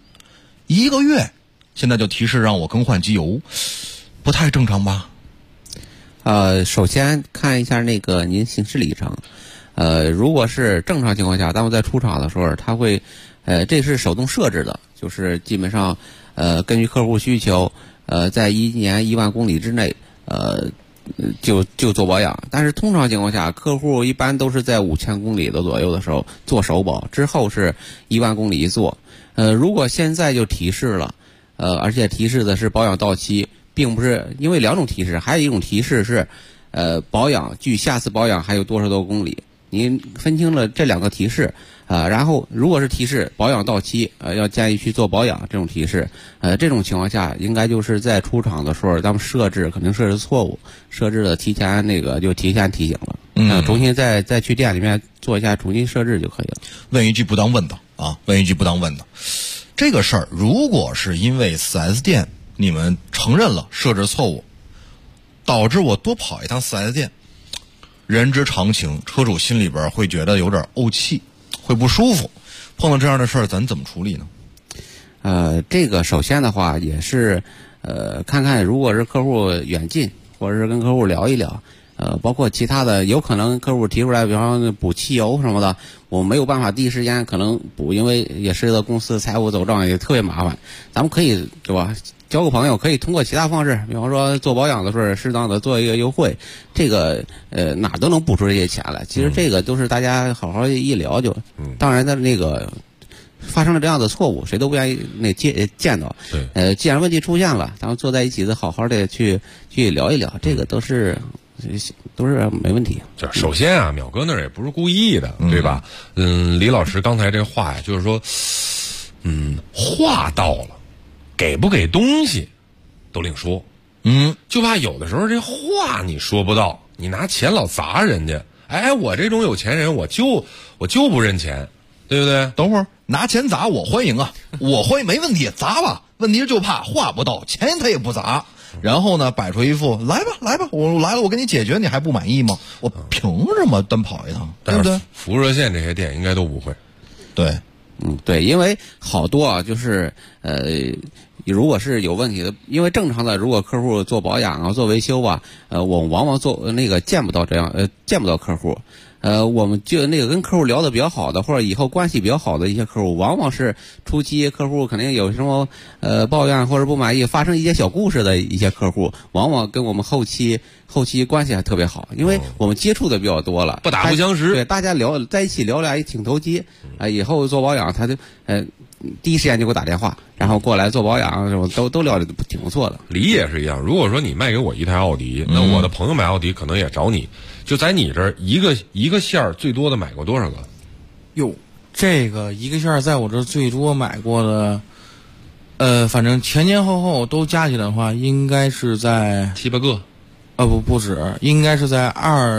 A4，1个月现在就提示让我更换机油，不太正常吧？ 首先看一下那个您行驶里程，如果是正常情况下，当我在出厂的时候，它会，这是手动设置的，就是基本上，根据客户需求，在1年1万公里之内，就做保养。但是通常情况下，客户一般都是在5000公里的左右的时候做首保，之后是1万公里一做。如果现在就提示了，而且提示的是保养到期，并不是因为2种提示，还有一种提示是，保养距下次保养还有多少多公里。您分清了这2个提示然后如果是提示保养到期，要建议去做保养这种提示，这种情况下应该就是在出厂的时候咱们肯定设置错误，设置了提前就提前提醒了，重新再去店里面做一下重新设置就可以了。 问一句不当问的啊，问一句不当问的。这个事儿如果是因为 4S 店你们承认了设置错误，导致我多跑一趟 4S 店，人之常情，车主心里边会觉得有点怄气，会不舒服。碰到这样的事儿，咱怎么处理呢？ 这个首先的话也是，看看如果是客户远近，或者是跟客户聊一聊，包括其他的，有可能客户提出来，比方说补汽油什么的，我没有办法第一时间可能补，因为也涉及到公司财务走账也特别麻烦。咱们可以对吧？交个朋友，可以通过其他方式，比方说做保养的时候适当的做一个优惠，这个哪都能补出这些钱来。其实这个都是大家好好一聊就，当然的发生了这样的错误，谁都不愿意见到。 对， 既然问题出现了，咱们坐在一起的好好的去聊一聊，这个都是没问题。 就首先啊，淼哥那儿也不是故意的，对吧？李老师刚才这话呀，就是说，话到了，给不给东西都另说。就怕有的时候这话你说不到，你拿钱老砸人家。哎，我这种有钱人，我就不认钱，对不对？ 等会儿拿钱砸我欢迎啊，我欢迎没问题，砸吧。问题就怕话不到，钱他也不砸。然后呢，摆出一副来吧，我来了，我给你解决，你还不满意吗？我凭什么单跑一趟？对不对？ 服务热线这些店应该都不会。 对， 对，因为好多啊，就是如果是有问题的，因为正常的，如果客户做保养啊、做维修啊，我往往见不到客户。我们就跟客户聊得比较好的，或者以后关系比较好的一些客户，往往是初期客户肯定有什么抱怨或者不满意，发生一些小故事的一些客户，往往跟我们后期关系还特别好，因为我们接触的比较多了， 不打不相识。 对，大家在一起聊也挺投机以后做保养他就第一时间就给我打电话，然后过来做保养什么都聊得挺不错的。 理也是一样，如果说你卖给我一台奥迪，那我的朋友买奥迪可能也找你。就在你这儿一个线儿最多的买过多少个？ 哟，这个一个线儿在我这最多买过的，反正前后都加起来的话，应该是在 7、8个。 不止，应该是在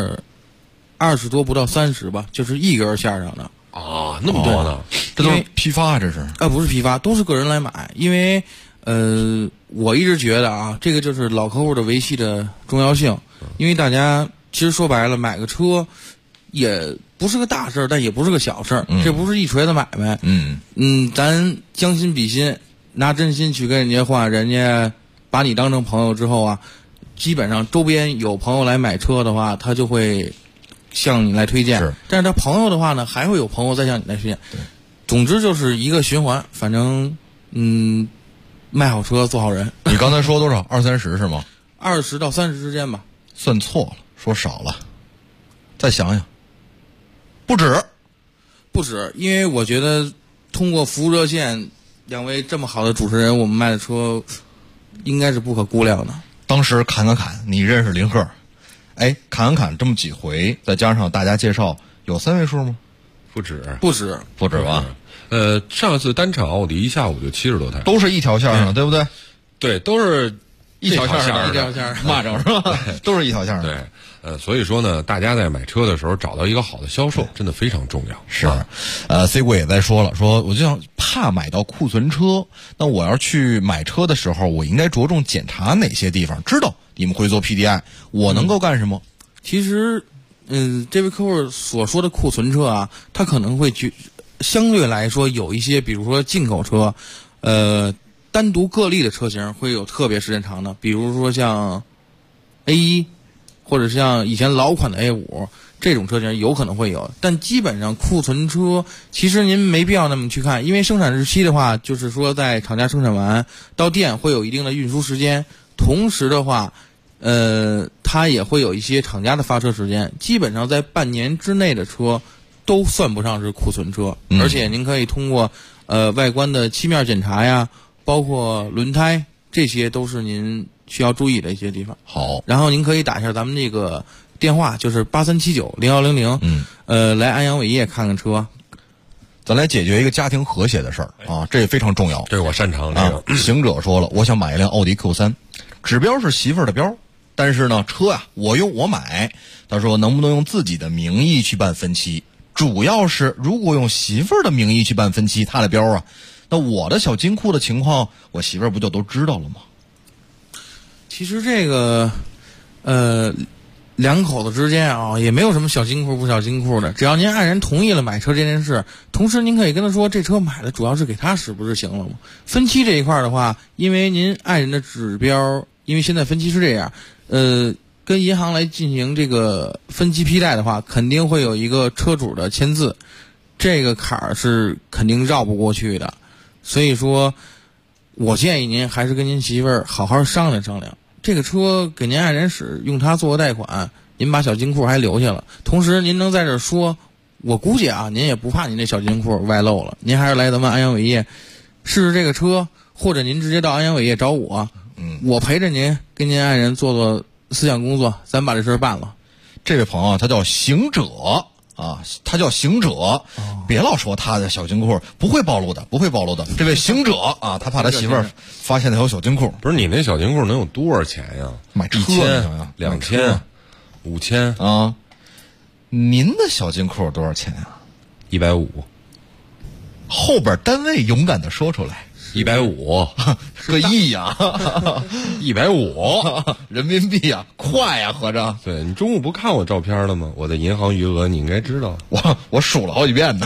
20多不到30吧，就是一根线上的。 啊，那么多呢？ 这都是批发，这是？ 不是批发，都是个人来买。因为我一直觉得啊，这个就是老客户的维系的重要性。因为大家其实说白了，买个车也不是个大事儿，但也不是个小事儿，这不是一锤子买卖。咱将心比心，拿真心去跟人家换，人家把你当成朋友之后啊，基本上周边有朋友来买车的话，他就会向你来推荐。但是他朋友的话呢，还会有朋友再向你来推荐。总之就是一个循环，反正卖好车做好人。 你刚才说多少？20-30是吗 ？20到30之间吧。 算错了，说少了。再想想，不止，因为我觉得通过服务热线两位这么好的主持人，我们卖的车应该是不可估量的。 当时侃，你认识林鹤？哎，侃这么几回，再加上大家介绍，有3位数吗？ 不止吧？ 上次单场奥迪一下午就70多台， 都是一条线上，对不对？ 对，都是一条线上，蚂蚱是吧？都是一条线上。 对，所以说呢，大家在买车的时候找到一个好的销售，真的非常重要。 是，C 国也在说了，说我就想怕买到库存车，那我要去买车的时候，我应该着重检查哪些地方？知道你们会做 PDI， 我能够干什么？ 其实，这位客户所说的库存车啊，他可能会相对来说有一些，比如说进口车，单独个例的车型会有特别时间长的，比如说像 A1， 或者像以前老款的 A5 这种车型有可能会有，但基本上库存车其实您没必要那么去看，因为生产日期的话，就是说在厂家生产完到店会有一定的运输时间，同时的话，它也会有一些厂家的发车时间，基本上在半年之内的车都算不上是库存车，而且您可以通过外观的漆面检查呀，包括轮胎，这些都是您需要注意的一些地方。 好， 然后您可以打一下咱们这个电话，就是83790100，来安阳伟业看看车。 咱来解决一个家庭和谐的事儿啊，这也非常重要。 这我擅长这个。 行者说了，我想买一辆奥迪 Q3，指标是媳妇儿的标，但是呢，车啊我用我买，他说能不能用自己的名义去办分期？主要是如果用媳妇儿的名义去办分期，他的标啊，那我的小金库的情况，我媳妇儿不就都知道了吗？ 其实这个，两口子之间啊，也没有什么小金库不小金库的，只要您爱人同意了买车这件事，同时您可以跟他说，这车买的主要是给他使，不是行了吗？分期这一块的话，因为您爱人的指标，因为现在分期是这样，跟银行来进行这个分期批贷的话，肯定会有一个车主的签字，这个坎儿是肯定绕不过去的。所以说，我建议您还是跟您媳妇儿好好商量商量。这个车给您爱人使，用它做个贷款，您把小金库还留下了。同时，您能在这儿说，我估计啊，您也不怕您这小金库外漏了。您还是来咱们安阳伟业试试这个车，或者您直接到安阳伟业找我，我陪着您跟您爱人做做思想工作，咱把这事儿办了。 这位朋友他叫行者啊，他叫行者，别老说他的小金库不会暴露的。这位行者啊，他怕他媳妇儿发现他有小金库。 不是你那小金库能有多少钱呀？ 买车 1000、2000、5000 啊？您的小金库多少钱啊 ？150。 后边单位勇敢的说出来。 150 个亿呀 ，150 人民币呀，快呀，合着。 对，你中午不看我照片了吗？我的银行余额你应该知道， 我数了好几遍呢，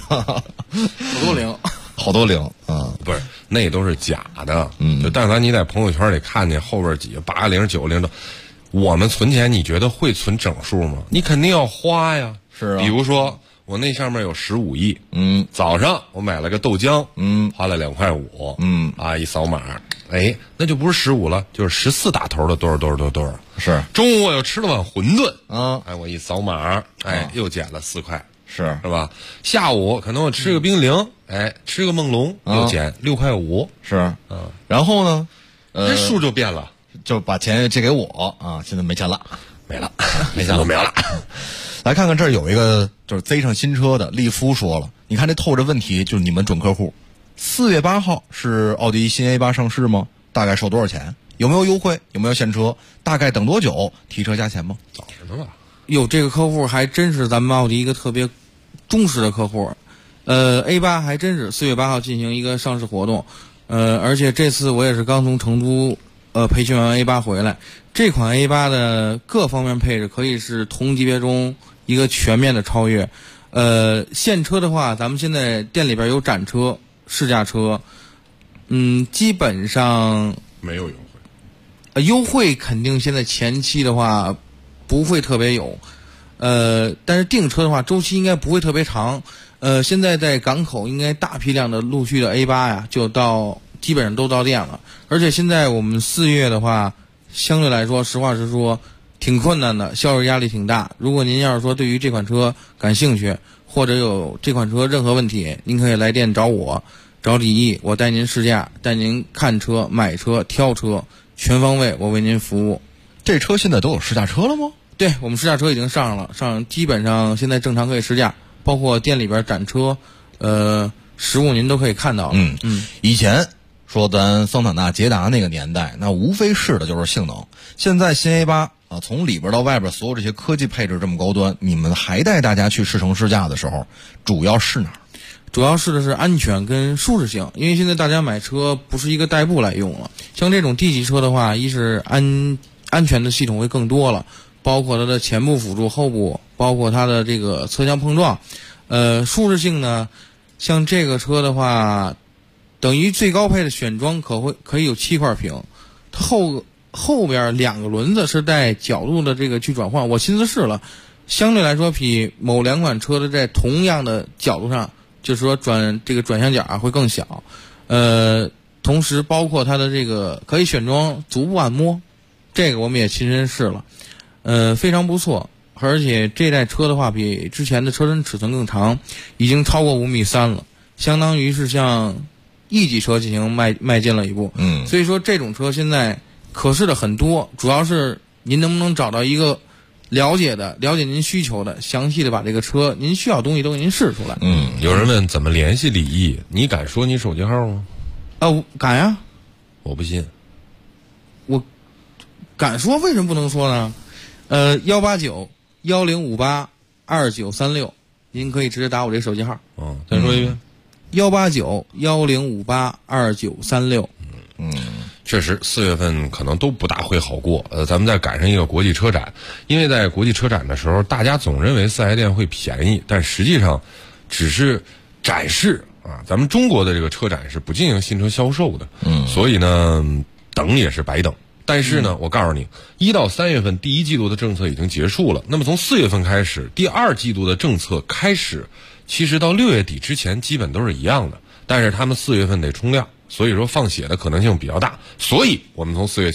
好多零啊， 不是，那都是假的。就但凡你在朋友圈里看见后边几个8零9零的，我们存钱，你觉得会存整数吗？你肯定要花呀。 是啊， 比如说。我那上面有15亿，早上我买了个豆浆，花了2块5，一扫码，哎，那就不是15了，就是14打头的多少， 是。 中午我又吃了碗馄饨，我一扫码，又减了4块， 是吧？下午可能我吃个冰凌，吃个梦龙，又减6块5， 是，然后呢， 这数就变了， 就把钱借给我啊，现在没钱了， 没了。 来看看这儿有一个就是贼上新车的利夫说了，你看这透着问题，就是你们准客户，4月8号是奥迪新 A8 上市吗？大概收多少钱？有没有优惠？有没有现车？大概等多久？提车加钱吗？ 早着呢吧。 有这个客户还真是咱们奥迪一个特别忠实的客户，A8 还真是4月8号进行一个上市活动，而且这次我也是刚从成都培训完 A8 回来，这款 A8 的各方面配置可以是同级别中一个全面的超越， 现车的话，咱们现在店里边有展车、试驾车，基本上没有优惠。 优惠肯定现在前期的话不会特别有，但是订车的话周期应该不会特别长。现在在港口应该大批量的陆续的 A8 呀，就基本上都到店了。而且现在我们4月的话，相对来说，实话实说，挺困难的，销售压力挺大。如果您要是说对于这款车感兴趣，或者有这款车任何问题，您可以来店找我，找李毅，我带您试驾，带您看车、买车、挑车，全方位我为您服务。 这车现在都有试驾车了吗？对，我们试驾车已经上了，基本上现在正常可以试驾，包括店里边展车，实物您都可以看到。 以前说咱桑塔纳、捷达那个年代，那无非是的就是性能。现在新 A8 啊，从里边到外边所有这些科技配置这么高端，你们还带大家去试乘试驾的时候，主要是哪儿？ 主要是的是安全跟舒适性，因为现在大家买车不是一个代步来用了，像这种 D 级车的话，一是安全的系统会更多了，包括它的前部辅助、后部，包括它的这个侧向碰撞。舒适性呢，像这个车的话，等于最高配的选装可以有7块屏，它后边2个轮子是带角度的这个去转换，我亲自试了，相对来说比某2款车的在同样的角度上，就是说转向角会更小。同时包括它的这个可以选装足部按摩，这个我们也亲身试了，非常不错。而且这代车的话比之前的车身尺寸更长，已经超过5.3米了，相当于是向 E 级车进行迈进了一步。所以说这种车现在可试的很多，主要是您能不能找到一个了解您需求的，详细的把这个车您需要东西都给您试出来。 有人问怎么联系李毅，你敢说你手机号吗？ 敢呀。 我不信。 我敢说，为什么不能说呢？189-1058-2936，您可以直接打我这手机号。 再说一遍。 189-1058-2936。 确实4月份可能都不大会好过。咱们再赶上一个国际车展，因为在国际车展的时候，大家总认为4S店会便宜，但实际上只是展示啊。咱们中国的这个车展是不进行新车销售的，所以呢，等也是白等。但是呢，我告诉你，1到3月份第1季度的政策已经结束了。那么从4月份开始，第2季度的政策开始，其实到6月底之前基本都是一样的。但是他们4月份得冲量，所以说放血的可能性比较大。所以我们从4月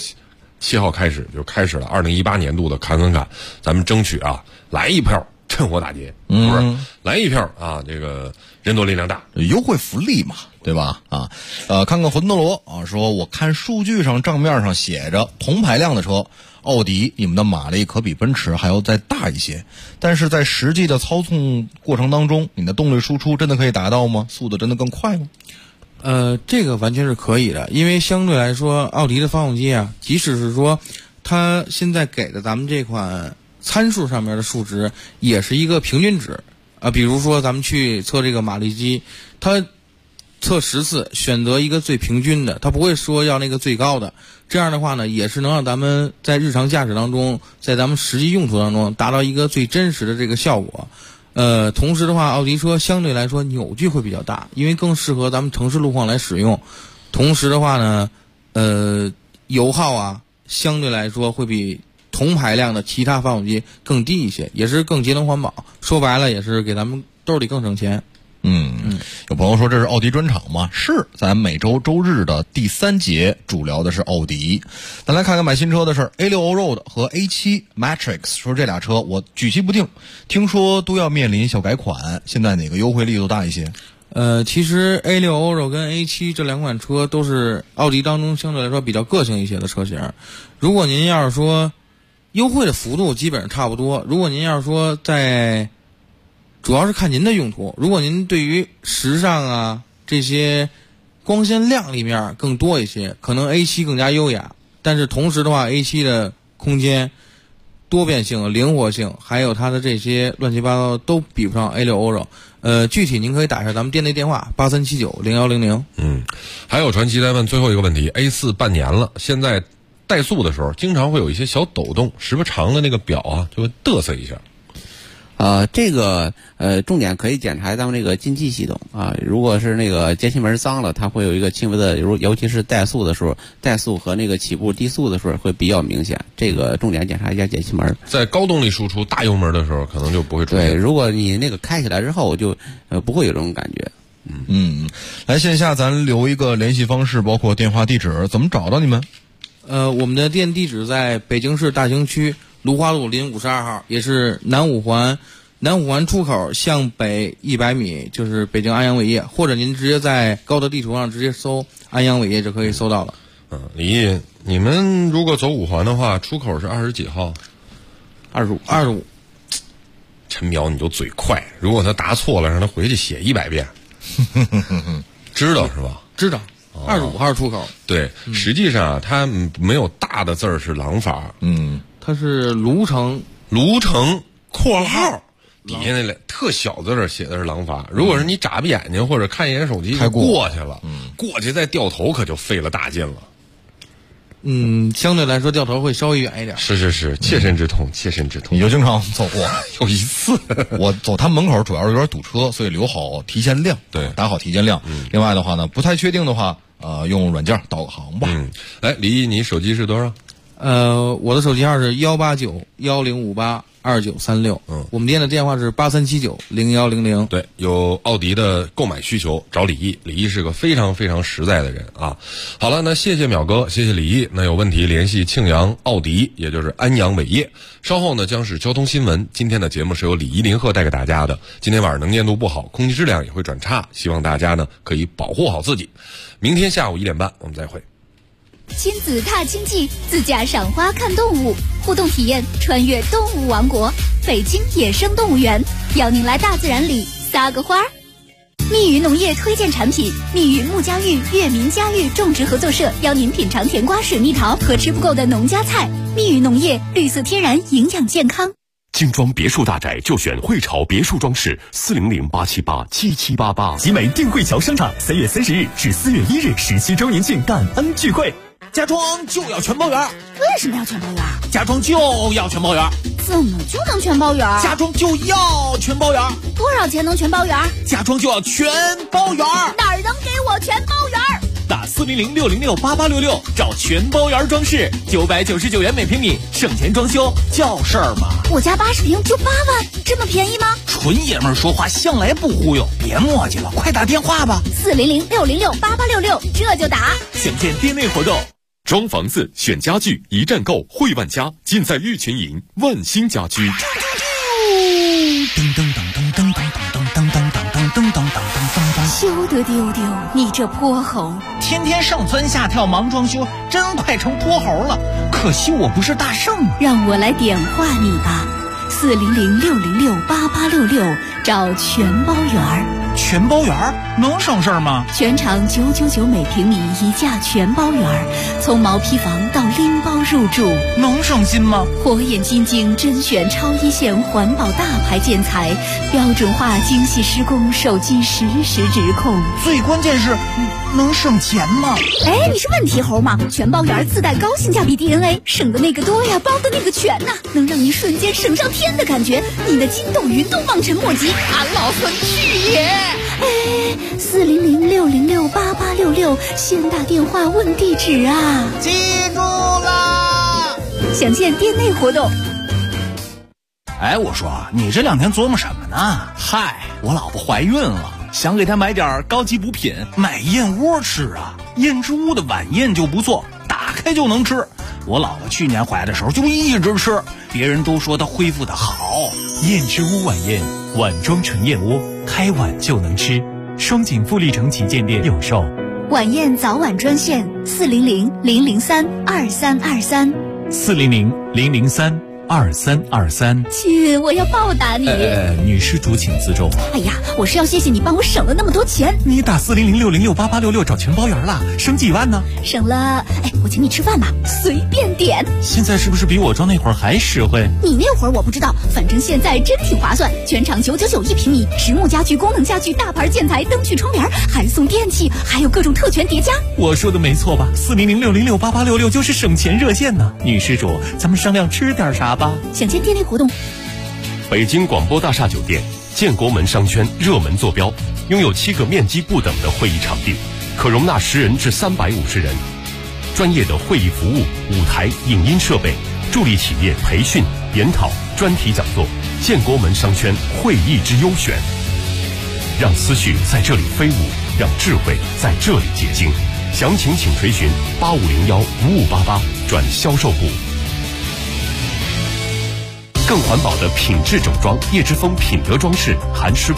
7号开始就开始了2018年度的砍，咱们争取啊来一票趁火打劫，是不是？来一票啊，这个人多力量大， 优惠福利嘛，对吧？看看魂斗罗啊，说我看数据上账面上写着同排量的车，奥迪你们的马力可比奔驰还要再大一些，但是在实际的操纵过程当中，你的动力输出真的可以达到吗？速度真的更快吗？ 这个完全是可以的，因为相对来说，奥迪的发动机啊，即使是说它现在给的咱们这款参数上面的数值，也是一个平均值啊。比如说咱们去测这个马力机，它测10次，选择一个最平均的，它不会说要那个最高的。这样的话呢，也是能让咱们在日常驾驶当中，在咱们实际用途当中达到一个最真实的这个效果。同时的话，奥迪车相对来说扭矩会比较大，因为更适合咱们城市路况来使用。同时的话呢，油耗啊，相对来说会比同排量的其他发动机更低一些，也是更节能环保。说白了，也是给咱们兜里更省钱。 有朋友说这是奥迪专场吗？是，咱每周周日的第3节主聊的是奥迪。咱来看看买新车的事儿。A6 Allroad 和 A7 Matrix 说这俩车我举棋不定，听说都要面临小改款，现在哪个优惠力度大一些？ 其实 A6 Allroad 跟 A7 这2款车都是奥迪当中相对来说比较个性一些的车型。如果您要是说优惠的幅度基本上差不多，如果您要是说主要是看您的用途，如果您对于时尚啊这些光鲜亮丽面更多一些，可能 A7 更加优雅，但是同时的话 A7 的空间多变性、灵活性，还有它的这些乱七八糟都比不上 A6 Allroad。具体您可以打一下咱们店内电话83790100。 还有传奇在问最后一个问题 ，A4 半年了，现在怠速的时候经常会有一些小抖动，时不常的那个表啊就会嘚瑟一下。 这个重点可以检查咱们这个进气系统啊。如果是那个节气门脏了，它会有一个轻微的，尤其是怠速的时候，怠速和那个起步低速的时候会比较明显。这个重点检查一下节气门。 在高动力输出大油门的时候，可能就不会出现。 对，如果你那个开起来之后，就不会有这种感觉。 来线下咱留一个联系方式，包括电话地址，怎么找到你们？ 我们的店地址在北京市大兴区芦花路临52号，也是南五环出口向北100米，就是北京安阳伟业，或者您直接在高德地图上直接搜安阳伟业就可以搜到了。 李毅，你们如果走5环的话，出口是20几号？25。陈淼，你就嘴快，如果他答错了，让他回去写100遍。知道是吧？ 知道。25号出口。 对，实际上啊，它没有大的字儿是廊坊， 它是卢城括号底下那特小字儿写的是廊坊。如果是你眨巴眼睛或者看一眼手机就过去了，过去再掉头可就费了大劲了。 相对来说掉头会稍微远一点。 是，切身之痛。 你就经常走过？ 有一次我走他门口主要是有点堵车，所以留好提前量， 对， 打好提前量。另外的话呢，不太确定的话，用软件导个航吧。 来，李毅，你手机是多少？ 我的手机号是18910582936。我们店的电话是83790100。 对，有奥迪的购买需求找李毅，李毅是个非常非常实在的人啊。好了，那谢谢淼哥，谢谢李毅。那有问题联系庆阳奥迪，也就是安阳伟业。稍后呢将是交通新闻。今天的节目是由李一林鹤带给大家的。今天晚上能见度不好，空气质量也会转差，希望大家呢可以保护好自己。明天下午1点半我们再会。 亲子踏青记，自驾赏花看动物，互动体验穿越动物王国，北京野生动物园，邀您来大自然里撒个花儿。密语农业推荐产品，密语木家育悦民家育种植合作社邀您品尝甜瓜、水蜜桃和吃不够的农家菜。密语农业，绿色天然，营养健康。 精装别墅大宅就选汇潮别墅装饰，400-878-7788。集美定汇桥商场3月30日至4月1日17周年庆感恩聚会。 家装就要全包圆。 为什么要全包圆？ 家装就要全包圆。 怎么就能全包圆？ 家装就要全包圆。 多少钱能全包圆？ 家装就要全包圆。 哪儿能给我全包圆？ 打400-606-8866找全包圆装饰，999元每平米，省钱装修叫事儿吗？ 我家80平就8万，这么便宜吗？ 纯爷们儿说话向来不忽悠，别磨叽了，快打电话吧 ，400-606-8866，这就打。 详见店内活动。 装房子选家具，一站购汇万家，尽在玉群营万兴家居。 噔噔噔噔噔噔噔噔噔噔噔噔噔噔。 休得丢丢，你这泼猴！ 天天上蹿下跳忙装修，真快成泼猴了。可惜我不是大圣啊！ 让我来点化你吧，400-606-8866，找全包圆儿。 全包圆儿能省事儿吗？ 全场999每平米一价全包圆儿，从毛坯房到拎包入住， 能省心吗？ 火眼金睛甄选超一线环保大牌建材，标准化精细施工，手机实时直控。 最关键是能省钱吗？ 哎，你是问题猴吗？全包圆自带高性价比 DNA， 省的那个多呀，包的那个全呐，能让你瞬间省上天的感觉，你的筋斗云都望尘莫及。俺老孙去也！哎，400-606-8866，先打电话问地址啊！ 记住了， 详见店内活动。 哎，我说你这2天琢磨什么呢？嗨，我老婆怀孕了，想给她买点高级补品，买燕窝吃啊。燕之屋的晚宴就不错，打开就能吃。我老婆去年怀的时候就一直吃，别人都说她恢复的好。 燕之屋晚宴，碗装纯燕窝，开碗就能吃。双井富力城旗舰店有售。 晚宴早晚专线400-003-2323。 400-003-2323。 亲，我要报答你。 女施主请自重。 哎呀，我是要谢谢你帮我省了那么多钱。 你打400-606-8866找全包圆了，省几万呢？ 省了，哎，我请你吃饭吧，随便点。 现在是不是比我装那会儿还实惠？ 你那会儿我不知道，反正现在真挺划算。全场999一平米，实木家具、功能家具、大牌建材、灯具、窗帘，还送电器，还有各种特权叠加。 我说的没错吧？400-606-8866就是省钱热线呢。女施主，咱们商量吃点啥吧？ 想见店内活动。 北京广播大厦酒店，建国门商圈热门坐标，拥有7个面积不等的会议场地，可容纳10人至350人。专业的会议服务、舞台、影音设备，助力企业培训、研讨、专题讲座。建国门商圈会议之优选，让思绪在这里飞舞，让智慧在这里结晶。详情请垂询8501-5588转销售部。更环保的品质整装，叶之峰品德装饰含施工